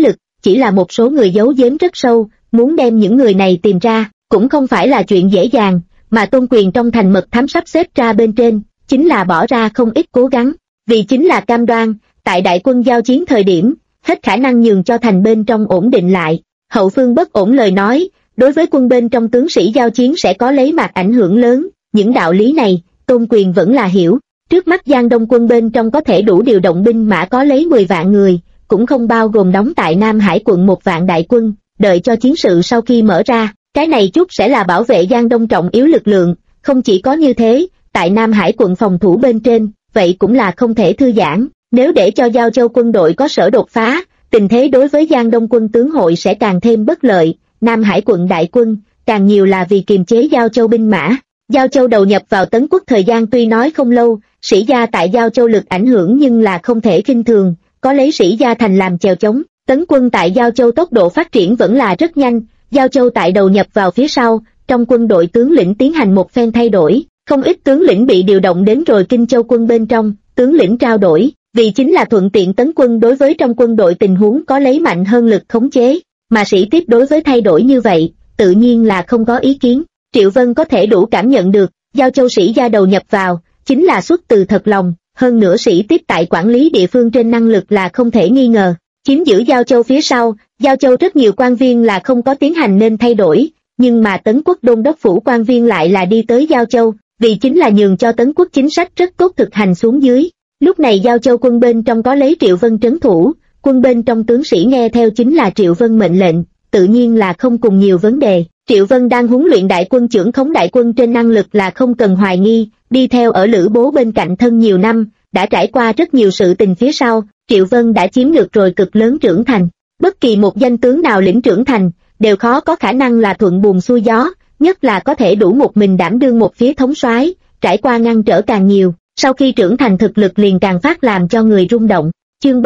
A: chỉ là một số người giấu giếm rất sâu, muốn đem những người này tìm ra, cũng không phải là chuyện dễ dàng, mà Tôn Quyền trong thành mật thám sắp xếp ra bên trên, chính là bỏ ra không ít cố gắng, vì chính là cam đoan, tại đại quân giao chiến thời điểm, hết khả năng nhường cho thành bên trong ổn định lại, hậu phương bất ổn lời nói, đối với quân bên trong tướng sĩ giao chiến sẽ có lấy mặt ảnh hưởng lớn, những đạo lý này, Tôn Quyền vẫn là hiểu. Trước mắt Giang Đông quân bên trong có thể đủ điều động binh mã có lấy 10 vạn người, cũng không bao gồm đóng tại Nam Hải quận 1 vạn đại quân, đợi cho chiến sự sau khi mở ra, cái này chút sẽ là bảo vệ Giang Đông trọng yếu lực lượng, không chỉ có như thế, tại Nam Hải quận phòng thủ bên trên, vậy cũng là không thể thư giãn, nếu để cho Giao Châu quân đội có sở đột phá, tình thế đối với Giang Đông quân tướng hội sẽ càng thêm bất lợi, Nam Hải quận đại quân, càng nhiều là vì kiềm chế Giao Châu binh mã. Giao Châu đầu nhập vào Tấn Quốc thời gian tuy nói không lâu, sĩ gia tại Giao Châu lực ảnh hưởng nhưng là không thể khinh thường, có lấy sĩ gia thành làm chèo chống, tấn quân tại Giao Châu tốc độ phát triển vẫn là rất nhanh, Giao Châu tại đầu nhập vào phía sau, trong quân đội tướng lĩnh tiến hành một phen thay đổi, không ít tướng lĩnh bị điều động đến rồi Kinh Châu quân bên trong, tướng lĩnh trao đổi, vì chính là thuận tiện tấn quân đối với trong quân đội tình huống có lấy mạnh hơn lực khống chế, mà sĩ tiếp đối với thay đổi như vậy, tự nhiên là không có ý kiến. Triệu Vân có thể đủ cảm nhận được, Giao Châu sĩ gia đầu nhập vào, chính là xuất từ thật lòng, hơn nữa sĩ tiếp tại quản lý địa phương trên năng lực là không thể nghi ngờ. Chiếm giữ Giao Châu phía sau, Giao Châu rất nhiều quan viên là không có tiến hành nên thay đổi, nhưng mà Tấn Quốc đôn đốc phủ quan viên lại là đi tới Giao Châu, vì chính là nhường cho Tấn Quốc chính sách rất tốt thực hành xuống dưới. Lúc này Giao Châu quân bên trong có lấy Triệu Vân trấn thủ, quân bên trong tướng sĩ nghe theo chính là Triệu Vân mệnh lệnh, tự nhiên là không cùng nhiều vấn đề. Triệu Vân đang huấn luyện đại quân trưởng khống đại quân trên năng lực là không cần hoài nghi, đi theo ở Lữ Bố bên cạnh thân nhiều năm, đã trải qua rất nhiều sự tình phía sau, Triệu Vân đã chiếm được rồi cực lớn trưởng thành. Bất kỳ một danh tướng nào lĩnh trưởng thành, đều khó có khả năng là thuận buồm xuôi gió, nhất là có thể đủ một mình đảm đương một phía thống soái, trải qua ngăn trở càng nhiều, sau khi trưởng thành thực lực liền càng phát làm cho người rung động. Chương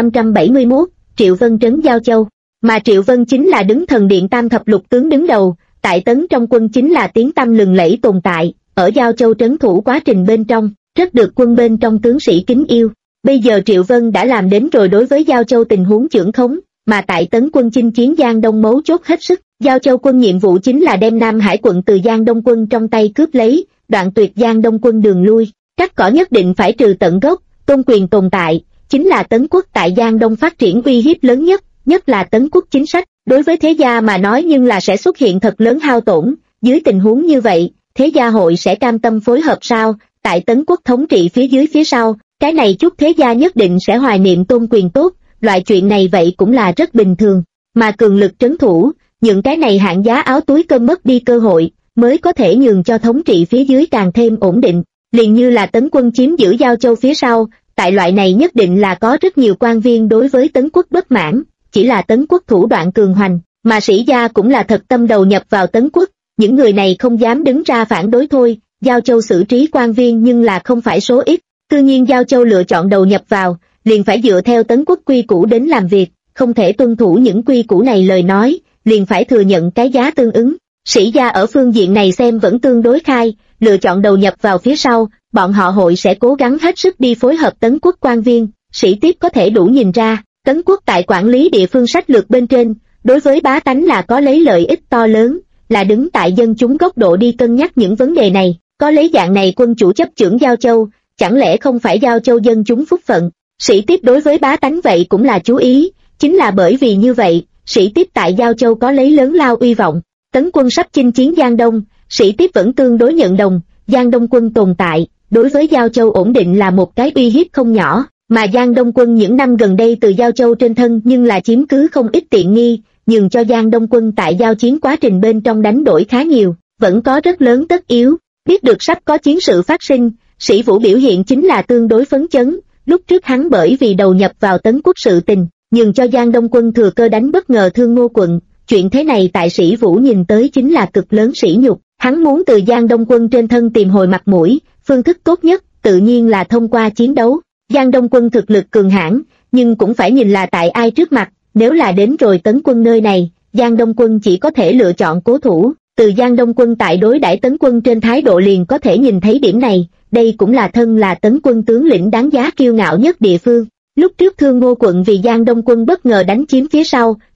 A: 3571, Triệu Vân trấn Giao Châu. Mà Triệu Vân chính là đứng thần điện tam thập lục tướng đứng đầu, tại tấn trong quân chính là tiếng tăm lừng lẫy tồn tại, ở Giao Châu trấn thủ quá trình bên trong, rất được quân bên trong tướng sĩ kính yêu. Bây giờ Triệu Vân đã làm đến rồi đối với Giao Châu tình huống chưởng khống, mà tại tấn quân chinh chiến Giang Đông mấu chốt hết sức, Giao Châu quân nhiệm vụ chính là đem Nam Hải quận từ Giang Đông quân trong tay cướp lấy, đoạn tuyệt Giang Đông quân đường lui, cắt cỏ nhất định phải trừ tận gốc, Tôn Quyền tồn tại, chính là Tấn Quốc tại Giang Đông phát triển uy hiếp lớn nhất là Tấn Quốc chính sách, đối với thế gia mà nói nhưng là sẽ xuất hiện thật lớn hao tổn, dưới tình huống như vậy, thế gia hội sẽ cam tâm phối hợp sao, tại Tấn Quốc thống trị phía dưới phía sau, cái này chút thế gia nhất định sẽ hoài niệm Tôn Quyền tốt, loại chuyện này vậy cũng là rất bình thường, mà cường lực trấn thủ, những cái này hạng giá áo túi cơm mất đi cơ hội, mới có thể nhường cho thống trị phía dưới càng thêm ổn định, liền như là Tấn quân chiếm giữ Giao Châu phía sau, tại loại này nhất định là có rất nhiều quan viên đối với Tấn Quốc bất mãn, chỉ là Tấn Quốc thủ đoạn cường hoành, mà sĩ gia cũng là thật tâm đầu nhập vào Tấn Quốc, những người này không dám đứng ra phản đối thôi, Giao Châu xử trí quan viên nhưng là không phải số ít, tự nhiên Giao Châu lựa chọn đầu nhập vào, liền phải dựa theo Tấn Quốc quy củ đến làm việc, không thể tuân thủ những quy củ này lời nói, liền phải thừa nhận cái giá tương ứng. Sĩ gia ở phương diện này xem vẫn tương đối khai, lựa chọn đầu nhập vào phía sau, bọn họ hội sẽ cố gắng hết sức đi phối hợp Tấn Quốc quan viên, sĩ tiếp có thể đủ nhìn ra, Tấn Quốc tại quản lý địa phương sách lược bên trên, đối với bá tánh là có lấy lợi ích to lớn, là đứng tại dân chúng góc độ đi cân nhắc những vấn đề này, có lấy dạng này quân chủ chấp chưởng Giao Châu, chẳng lẽ không phải Giao Châu dân chúng phúc phận, sĩ tiếp đối với bá tánh vậy cũng là chú ý, chính là bởi vì như vậy, sĩ tiếp tại Giao Châu có lấy lớn lao uy vọng. Tấn quân sắp chinh chiến Giang Đông, sĩ tiếp vẫn tương đối nhận đồng, Giang Đông quân tồn tại, đối với Giao Châu ổn định là một cái uy hiếp không nhỏ, mà Giang Đông quân những năm gần đây từ Giao Châu trên thân nhưng là chiếm cứ không ít tiện nghi, nhưng cho Giang Đông quân tại giao chiến quá trình bên trong đánh đổi khá nhiều, vẫn có rất lớn tất yếu, biết được sắp có chiến sự phát sinh, sĩ Vũ biểu hiện chính là tương đối phấn chấn, lúc trước hắn bởi vì đầu nhập vào Tấn Quốc sự tình, nhưng cho Giang Đông quân thừa cơ đánh bất ngờ Thương Ngô quận. Chuyện thế này tại sĩ Vũ nhìn tới chính là cực lớn sỉ nhục, hắn muốn từ Giang Đông quân trên thân tìm hồi mặt mũi, phương thức tốt nhất, tự nhiên là thông qua chiến đấu. Giang Đông quân thực lực cường hãn, nhưng cũng phải nhìn là tại ai trước mặt, nếu là đến rồi Tấn quân nơi này, Giang Đông quân chỉ có thể lựa chọn cố thủ, từ Giang Đông quân tại đối đãi Tấn quân trên thái độ liền có thể nhìn thấy điểm này, đây cũng là thân là Tấn quân tướng lĩnh đáng giá kiêu ngạo nhất địa phương. Lúc trước Thương Ngô quận vì Giang Đông quân bất ngờ đánh chiếm phía sau,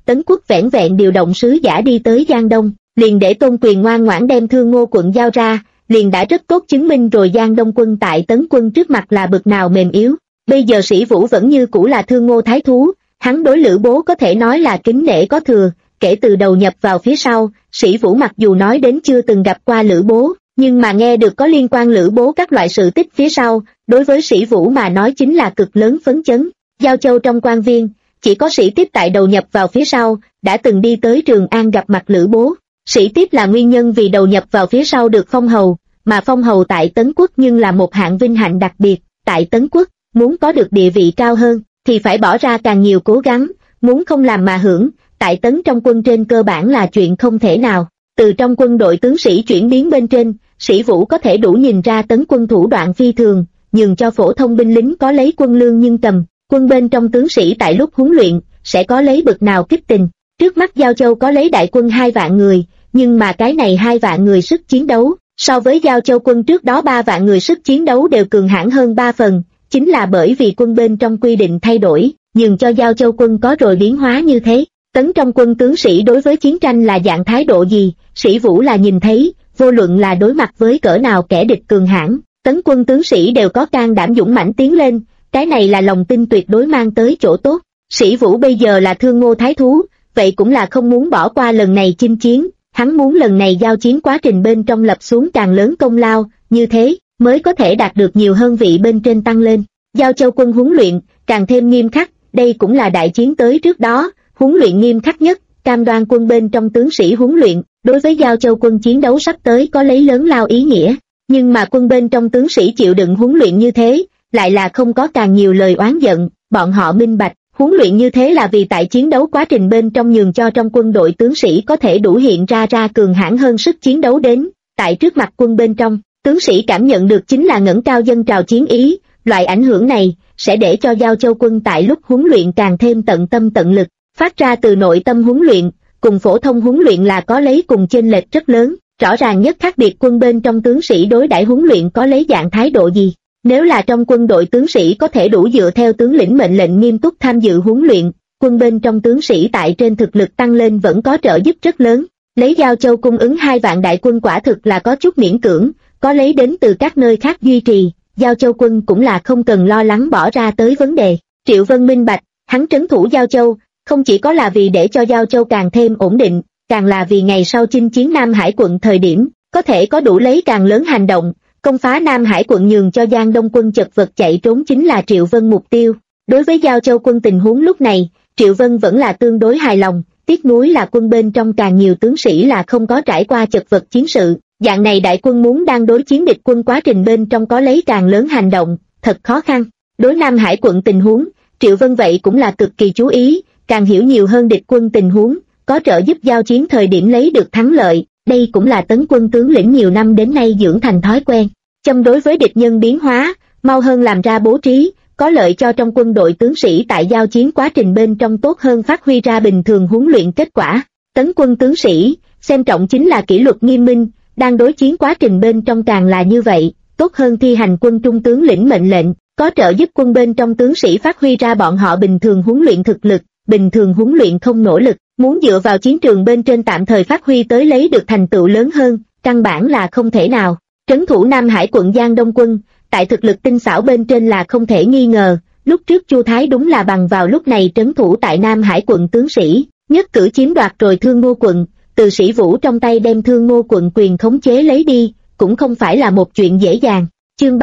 A: Tấn Quốc vẻn vẹn điều động sứ giả đi tới Giang Đông, liền để Tôn Quyền ngoan ngoãn đem Thương Ngô quận giao ra, liền đã rất tốt chứng minh rồi Giang Đông quân tại Tấn quân trước mặt là bực nào mềm yếu. Bây giờ Sĩ Vũ vẫn như cũ là Thương Ngô thái thú, hắn đối Lữ Bố có thể nói là kính nể có thừa. Kể từ đầu nhập vào phía sau, Sĩ Vũ mặc dù nói đến chưa từng gặp qua Lữ Bố, nhưng mà nghe được có liên quan Lữ Bố các loại sự tích phía sau, đối với Sĩ Vũ mà nói chính là cực lớn phấn chấn. Giao Châu trong quan viên, chỉ có Sĩ Tiếp tại đầu nhập vào phía sau, đã từng đi tới Trường An gặp mặt Lữ Bố. Sĩ Tiếp là nguyên nhân vì đầu nhập vào phía sau được phong hầu, mà phong hầu tại Tấn Quốc nhưng là một hạng vinh hạnh đặc biệt. Tại Tấn Quốc, muốn có được địa vị cao hơn, thì phải bỏ ra càng nhiều cố gắng, muốn không làm mà hưởng, tại Tấn trong quân trên cơ bản là chuyện không thể nào. Từ trong quân đội tướng sĩ chuyển biến bên trên, Sĩ Vũ có thể đủ nhìn ra Tấn quân thủ đoạn phi thường, nhường cho phổ thông binh lính có lấy quân lương nhưng cầm, quân bên trong tướng sĩ tại lúc huấn luyện, sẽ có lấy bực nào kích tình. Trước mắt Giao Châu có lấy đại quân 2 vạn người, nhưng mà cái này 2 vạn người sức chiến đấu, so với Giao Châu quân trước đó 3 vạn người sức chiến đấu đều cường hãn hơn 3 phần, chính là bởi vì quân bên trong quy định thay đổi, nhường cho Giao Châu quân có rồi biến hóa như thế. Tấn trong quân tướng sĩ đối với chiến tranh là dạng thái độ gì, Sĩ Vũ là nhìn thấy, vô luận là đối mặt với cỡ nào kẻ địch cường hãn, Tấn quân tướng sĩ đều có can đảm dũng mãnh tiến lên, cái này là lòng tin tuyệt đối mang tới chỗ tốt. Sĩ Vũ bây giờ là Thương Ngô thái thú, vậy cũng là không muốn bỏ qua lần này chinh chiến, hắn muốn lần này giao chiến quá trình bên trong lập xuống càng lớn công lao, như thế mới có thể đạt được nhiều hơn vị bên trên tăng lên. Giao Châu quân huấn luyện càng thêm nghiêm khắc, đây cũng là đại chiến tới trước đó huấn luyện nghiêm khắc nhất, cam đoan quân bên trong tướng sĩ huấn luyện, đối với Giao Châu quân chiến đấu sắp tới có lấy lớn lao ý nghĩa. Nhưng mà quân bên trong tướng sĩ chịu đựng huấn luyện như thế, lại là không có càng nhiều lời oán giận, bọn họ minh bạch, huấn luyện như thế là vì tại chiến đấu quá trình bên trong nhường cho trong quân đội tướng sĩ có thể đủ hiện ra cường hãn hơn sức chiến đấu đến, tại trước mặt quân bên trong, tướng sĩ cảm nhận được chính là ngẩng cao dân trào chiến ý, loại ảnh hưởng này sẽ để cho Giao Châu quân tại lúc huấn luyện càng thêm tận tâm tận lực, phát ra từ nội tâm huấn luyện, cùng phổ thông huấn luyện là có lấy cùng chênh lệch rất lớn, rõ ràng nhất khác biệt quân bên trong tướng sĩ đối đãi huấn luyện có lấy dạng thái độ gì. Nếu là trong quân đội tướng sĩ có thể đủ dựa theo tướng lĩnh mệnh lệnh nghiêm túc tham dự huấn luyện, quân bên trong tướng sĩ tại trên thực lực tăng lên vẫn có trợ giúp rất lớn. Lấy Giao Châu cung ứng 2 vạn đại quân quả thực là có chút miễn cưỡng, có lấy đến từ các nơi khác duy trì, Giao Châu quân cũng là không cần lo lắng bỏ ra tới vấn đề. Triệu Vân minh bạch, hắn trấn thủ Giao Châu, không chỉ có là vì để cho Giao Châu càng thêm ổn định, càng là vì ngày sau chinh chiến Nam Hải quận thời điểm, có thể có đủ lấy càng lớn hành động, công phá Nam Hải quận nhường cho Giang Đông quân chật vật chạy trốn chính là Triệu Vân mục tiêu. Đối với Giao Châu quân tình huống lúc này, Triệu Vân vẫn là tương đối hài lòng, tiếc nuối là quân bên trong càng nhiều tướng sĩ là không có trải qua chật vật chiến sự, dạng này đại quân muốn đang đối chiến địch quân quá trình bên trong có lấy càng lớn hành động, thật khó khăn. Đối Nam Hải quận tình huống, Triệu Vân vậy cũng là cực kỳ chú ý, càng hiểu nhiều hơn địch quân tình huống, có trợ giúp giao chiến thời điểm lấy được thắng lợi, đây cũng là Tấn quân tướng lĩnh nhiều năm đến nay dưỡng thành thói quen. Châm đối với địch nhân biến hóa, mau hơn làm ra bố trí, có lợi cho trong quân đội tướng sĩ tại giao chiến quá trình bên trong tốt hơn phát huy ra bình thường huấn luyện kết quả. Tấn quân tướng sĩ, xem trọng chính là kỷ luật nghiêm minh, đang đối chiến quá trình bên trong càng là như vậy, tốt hơn thi hành quân trung tướng lĩnh mệnh lệnh, có trợ giúp quân bên trong tướng sĩ phát huy ra bọn họ bình thường huấn luyện thực lực, bình thường huấn luyện không nỗ lực, muốn dựa vào chiến trường bên trên tạm thời phát huy tới lấy được thành tựu lớn hơn, căn bản là không thể nào. Trấn thủ Nam Hải quận Giang Đông quân, tại thực lực tinh xảo bên trên là không thể nghi ngờ, lúc trước Chu Thái đúng là bằng vào lúc này trấn thủ tại Nam Hải quận tướng sĩ, nhất cử chiếm đoạt rồi Thương Ngô quận, từ Sĩ Vũ trong tay đem Thương Ngô quận quyền khống chế lấy đi, cũng không phải là một chuyện dễ dàng. Chương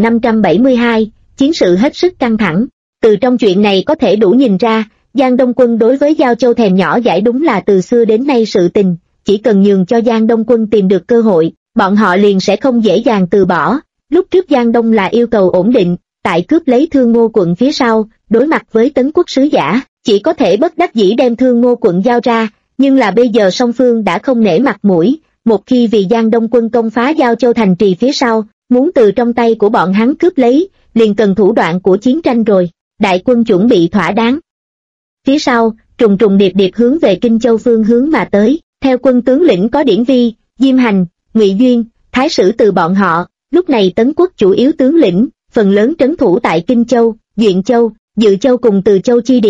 A: 3572, chiến sự hết sức căng thẳng. Từ trong chuyện này có thể đủ nhìn ra, Giang Đông quân đối với Giao Châu thèm nhỏ dãi đúng là từ xưa đến nay sự tình, chỉ cần nhường cho Giang Đông quân tìm được cơ hội, bọn họ liền sẽ không dễ dàng từ bỏ. Lúc trước Giang Đông là yêu cầu ổn định, tại cướp lấy Thương Ngô quận phía sau, đối mặt với Tấn quốc sứ giả, chỉ có thể bất đắc dĩ đem Thương Ngô quận giao ra, nhưng là bây giờ song phương đã không nể mặt mũi, một khi vì Giang Đông quân công phá Giao Châu thành trì phía sau, muốn từ trong tay của bọn hắn cướp lấy, liền cần thủ đoạn của chiến tranh rồi. Đại quân chuẩn bị thỏa đáng. Phía sau, trùng trùng điệp điệp hướng về Kinh Châu phương hướng mà tới, theo quân tướng lĩnh có Điển Vi, Diêm Hành, Ngụy Duyên, Thái Sử từ bọn họ, lúc này Tấn quốc chủ yếu tướng lĩnh, phần lớn trấn thủ tại Kinh Châu, Duyện Châu, Dự Châu cùng Từ Châu chi địa,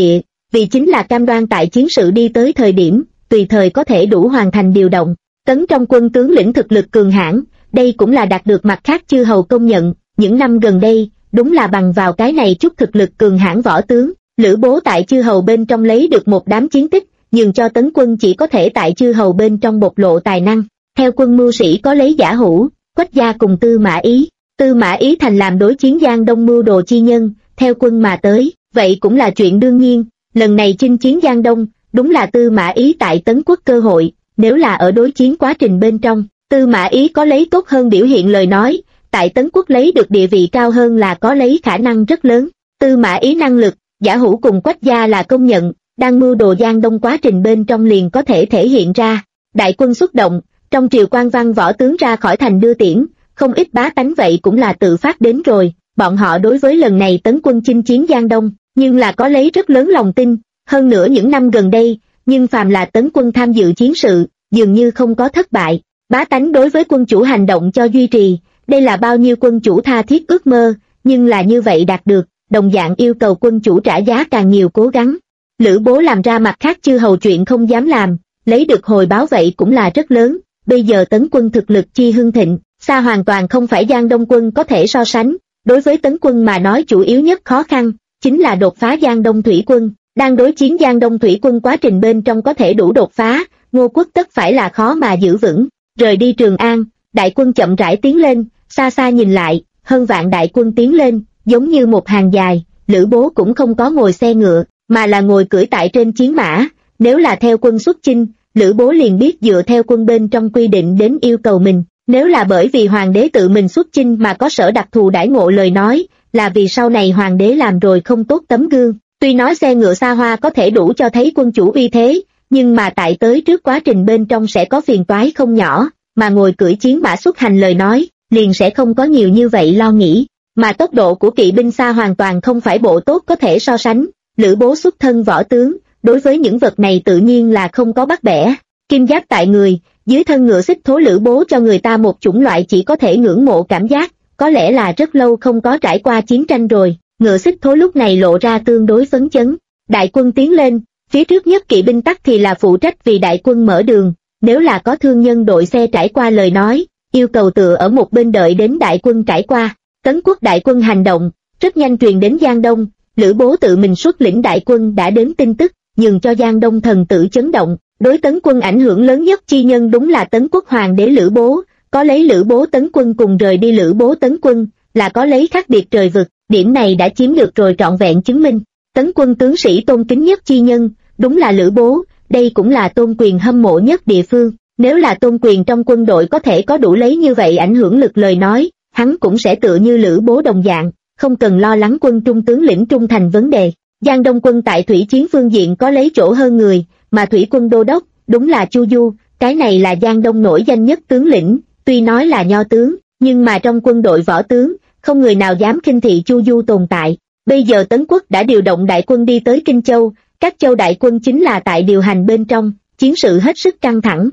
A: vì chính là cam đoan tại chiến sự đi tới thời điểm, tùy thời có thể đủ hoàn thành điều động. Tấn trong quân tướng lĩnh thực lực cường hãn, đây cũng là đạt được mặt khác chư hầu công nhận, những năm gần đây, đúng là bằng vào cái này chút thực lực cường hãn võ tướng, Lữ Bố tại chư hầu bên trong lấy được một đám chiến tích, nhường cho Tấn quân chỉ có thể tại chư hầu bên trong bộc lộ tài năng. Theo quân mưu sĩ có lấy Giả Hữu, Quách Gia cùng Tư Mã Ý. Tư Mã Ý thành làm đối chiến Giang Đông mưu đồ chi nhân, theo quân mà tới, vậy cũng là chuyện đương nhiên, lần này chinh chiến Giang Đông, đúng là Tư Mã Ý tại Tấn quốc cơ hội, nếu là ở đối chiến quá trình bên trong, Tư Mã Ý có lấy tốt hơn biểu hiện lời nói, tại Tấn quốc lấy được địa vị cao hơn là có lấy khả năng rất lớn. Tư Mã Ý năng lực, Giả Hữu cùng Quách Gia là công nhận, đang mưu đồ Giang Đông quá trình bên trong liền có thể thể hiện ra. Đại quân xuất động, trong triều quan văn võ tướng ra khỏi thành đưa tiễn, không ít bá tánh vậy cũng là tự phát đến rồi, bọn họ đối với lần này Tấn quân chinh chiến Giang Đông, nhưng là có lấy rất lớn lòng tin, hơn nữa những năm gần đây, nhưng phàm là Tấn quân tham dự chiến sự, dường như không có thất bại. Bá tánh đối với quân chủ hành động cho duy trì, đây là bao nhiêu quân chủ tha thiết ước mơ, nhưng là như vậy đạt được, đồng dạng yêu cầu quân chủ trả giá càng nhiều cố gắng. Lữ Bố làm ra mặt khác chư hầu chuyện không dám làm, lấy được hồi báo vậy cũng là rất lớn, bây giờ Tấn quân thực lực chi hưng thịnh, xa hoàn toàn không phải Giang Đông quân có thể so sánh, đối với Tấn quân mà nói chủ yếu nhất khó khăn, chính là đột phá Giang Đông thủy quân, đang đối chiến Giang Đông thủy quân quá trình bên trong có thể đủ đột phá, Ngô Quốc tất phải là khó mà giữ vững. Rời đi Trường An, đại quân chậm rãi tiến lên, xa xa nhìn lại, hơn vạn đại quân tiến lên, giống như một hàng dài, Lữ Bố cũng không có ngồi xe ngựa, mà là ngồi cưỡi tại trên chiến mã, nếu là theo quân xuất chinh, Lữ Bố liền biết dựa theo quân bên trong quy định đến yêu cầu mình, nếu là bởi vì hoàng đế tự mình xuất chinh mà có sở đặc thù đãi ngộ lời nói, là vì sau này hoàng đế làm rồi không tốt tấm gương, tuy nói xe ngựa xa hoa có thể đủ cho thấy quân chủ uy thế, nhưng mà tại tới trước quá trình bên trong sẽ có phiền toái không nhỏ, mà ngồi cưỡi chiến mã xuất hành lời nói, liền sẽ không có nhiều như vậy lo nghĩ, mà tốc độ của kỵ binh xa hoàn toàn không phải bộ tốt có thể so sánh. Lữ Bố xuất thân võ tướng, đối với những vật này tự nhiên là không có bắt bẻ, kim giáp tại người, dưới thân ngựa xích thố Lữ Bố cho người ta một chủng loại chỉ có thể ngưỡng mộ cảm giác, có lẽ là rất lâu không có trải qua chiến tranh rồi, ngựa xích thố lúc này lộ ra tương đối phấn chấn. Đại quân tiến lên, phía trước nhất kỵ binh tắc thì là phụ trách vì đại quân mở đường, nếu là có thương nhân đội xe trải qua lời nói, yêu cầu tựa ở một bên đợi đến đại quân trải qua. Tấn quốc đại quân hành động, rất nhanh truyền đến Giang Đông, Lữ Bố tự mình xuất lĩnh đại quân đã đến tin tức, nhường cho Giang Đông thần tử chấn động. Đối Tấn quân ảnh hưởng lớn nhất chi nhân đúng là Tấn quốc hoàng đế Lữ Bố, có lấy Lữ Bố Tấn quân cùng rời đi Lữ Bố Tấn quân, là có lấy khác biệt trời vực, điểm này đã chiếm được rồi trọn vẹn chứng minh. Tấn quân tướng sĩ tôn kính nhất chi nhân, đúng là Lữ Bố, đây cũng là Tôn Quyền hâm mộ nhất địa phương, nếu là Tôn Quyền trong quân đội có thể có đủ lấy như vậy ảnh hưởng lực lời nói, hắn cũng sẽ tựa như Lữ Bố đồng dạng, không cần lo lắng quân trung tướng lĩnh trung thành vấn đề. Giang Đông quân tại thủy chiến phương diện có lấy chỗ hơn người, mà thủy quân đô đốc, đúng là Chu Du, cái này là Giang Đông nổi danh nhất tướng lĩnh, tuy nói là nho tướng, nhưng mà trong quân đội võ tướng, không người nào dám khinh thị Chu Du tồn tại. Bây giờ Tấn quốc đã điều động đại quân đi tới Kinh Châu, các châu đại quân chính là tại điều hành bên trong, chiến sự hết sức căng thẳng.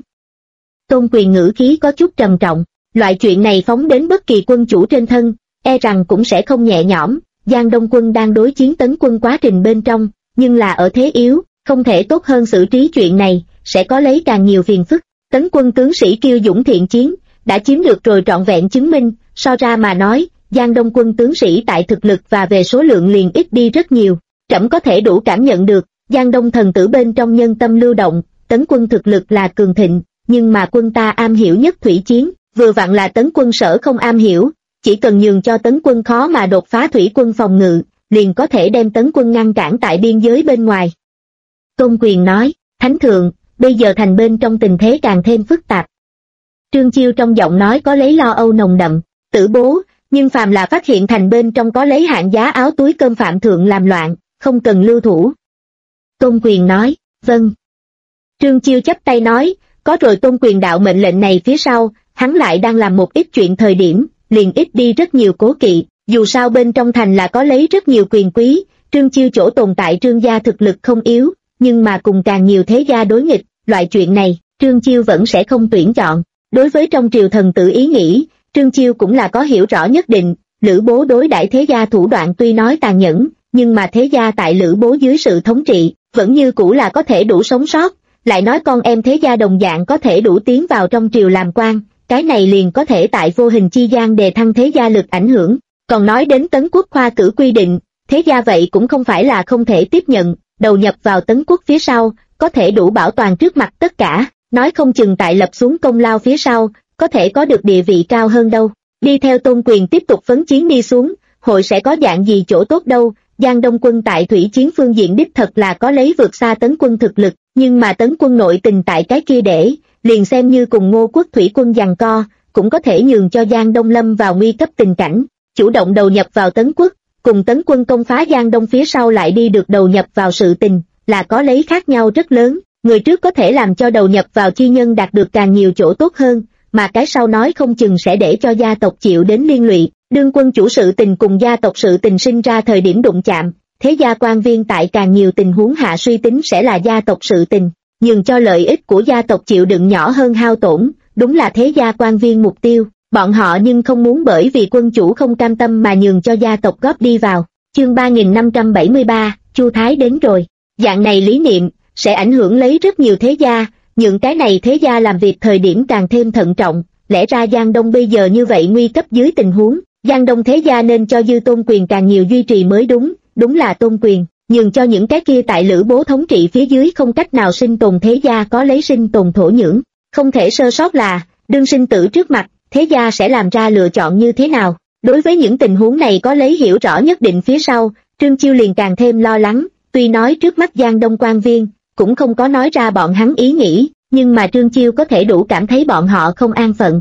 A: Tôn Quyền ngữ khí có chút trầm trọng, loại chuyện này phóng đến bất kỳ quân chủ trên thân, e rằng cũng sẽ không nhẹ nhõm. Giang Đông quân đang đối chiến Tấn quân quá trình bên trong, nhưng là ở thế yếu, không thể tốt hơn xử trí chuyện này, sẽ có lấy càng nhiều phiền phức. Tấn quân tướng sĩ kiêu dũng thiện chiến, đã chiếm được rồi trọn vẹn chứng minh, so ra mà nói, Giang Đông quân tướng sĩ tại thực lực và về số lượng liền ít đi rất nhiều. Trẫm có thể đủ cảm nhận được, Giang Đông thần tử bên trong nhân tâm lưu động, Tấn quân thực lực là cường thịnh, nhưng mà quân ta am hiểu nhất thủy chiến, vừa vặn là Tấn quân sở không am hiểu, chỉ cần nhường cho Tấn quân khó mà đột phá thủy quân phòng ngự, liền có thể đem Tấn quân ngăn cản tại biên giới bên ngoài. Tôn Quyền nói, Thánh thượng, bây giờ thành bên trong tình thế càng thêm phức tạp. Trương Chiêu trong giọng nói có lấy lo âu nồng đậm, Tử Bố, nhưng phàm là phát hiện thành bên trong có lấy hạng giá áo túi cơm phạm thượng làm loạn, không cần lưu thủ. Tôn Quyền nói, vâng. Trương Chiêu chắp tay nói, có rồi Tôn Quyền đạo mệnh lệnh này phía sau, hắn lại đang làm một ít chuyện thời điểm, liền ít đi rất nhiều cố kỵ, dù sao bên trong thành là có lấy rất nhiều quyền quý, Trương Chiêu chỗ tồn tại Trương gia thực lực không yếu, nhưng mà cùng càng nhiều thế gia đối nghịch, loại chuyện này, Trương Chiêu vẫn sẽ không tuyển chọn. Đối với trong triều thần tự ý nghĩ, Trương Chiêu cũng là có hiểu rõ nhất định, Lữ Bố đối đãi thế gia thủ đoạn tuy nói tàn nhẫn, nhưng mà thế gia tại Lữ Bố dưới sự thống trị, vẫn như cũ là có thể đủ sống sót, lại nói con em thế gia đồng dạng có thể đủ tiến vào trong triều làm quan, cái này liền có thể tại vô hình chi gian đề thăng thế gia lực ảnh hưởng. Còn nói đến Tấn Quốc khoa cử quy định, thế gia vậy cũng không phải là không thể tiếp nhận, đầu nhập vào Tấn Quốc phía sau, có thể đủ bảo toàn trước mặt tất cả, nói không chừng tại lập xuống công lao phía sau, có thể có được địa vị cao hơn đâu. Đi theo Tôn Quyền tiếp tục phấn chiến đi xuống, hội sẽ có dạng gì chỗ tốt đâu. Giang Đông quân tại thủy chiến phương diện đích thật là có lấy vượt xa Tấn quân thực lực, nhưng mà Tấn quân nội tình tại cái kia để, liền xem như cùng Ngô quốc thủy quân giằng co, cũng có thể nhường cho Giang Đông lâm vào nguy cấp tình cảnh, chủ động đầu nhập vào Tấn quốc, cùng Tấn quân công phá Giang Đông phía sau lại đi được đầu nhập vào sự tình, là có lấy khác nhau rất lớn. Người trước có thể làm cho đầu nhập vào chi nhân đạt được càng nhiều chỗ tốt hơn, mà cái sau nói không chừng sẽ để cho gia tộc chịu đến liên lụy. Đương quân chủ sự tình cùng gia tộc sự tình sinh ra thời điểm đụng chạm, thế gia quan viên tại càng nhiều tình huống hạ suy tính sẽ là gia tộc sự tình, nhường cho lợi ích của gia tộc chịu đựng nhỏ hơn hao tổn, đúng là thế gia quan viên mục tiêu, bọn họ nhưng không muốn bởi vì quân chủ không cam tâm mà nhường cho gia tộc góp đi vào. Chương 3573, Chu Thái đến rồi. Dạng này lý niệm sẽ ảnh hưởng lấy rất nhiều thế gia, những cái này thế gia làm việc thời điểm càng thêm thận trọng. Lẽ ra Giang Đông bây giờ như vậy nguy cấp dưới tình huống, Giang Đông thế gia nên cho dư Tôn Quyền càng nhiều duy trì mới đúng, đúng là Tôn Quyền, nhường cho những cái kia tại Lữ Bố thống trị phía dưới không cách nào sinh tồn thế gia có lấy sinh tồn thổ nhưỡng. Không thể sơ sót là, đương sinh tử trước mặt, thế gia sẽ làm ra lựa chọn như thế nào. Đối với những tình huống này có lấy hiểu rõ nhất định phía sau, Trương Chiêu liền càng thêm lo lắng, tuy nói trước mắt Giang Đông quan viên, cũng không có nói ra bọn hắn ý nghĩ, nhưng mà Trương Chiêu có thể đủ cảm thấy bọn họ không an phận.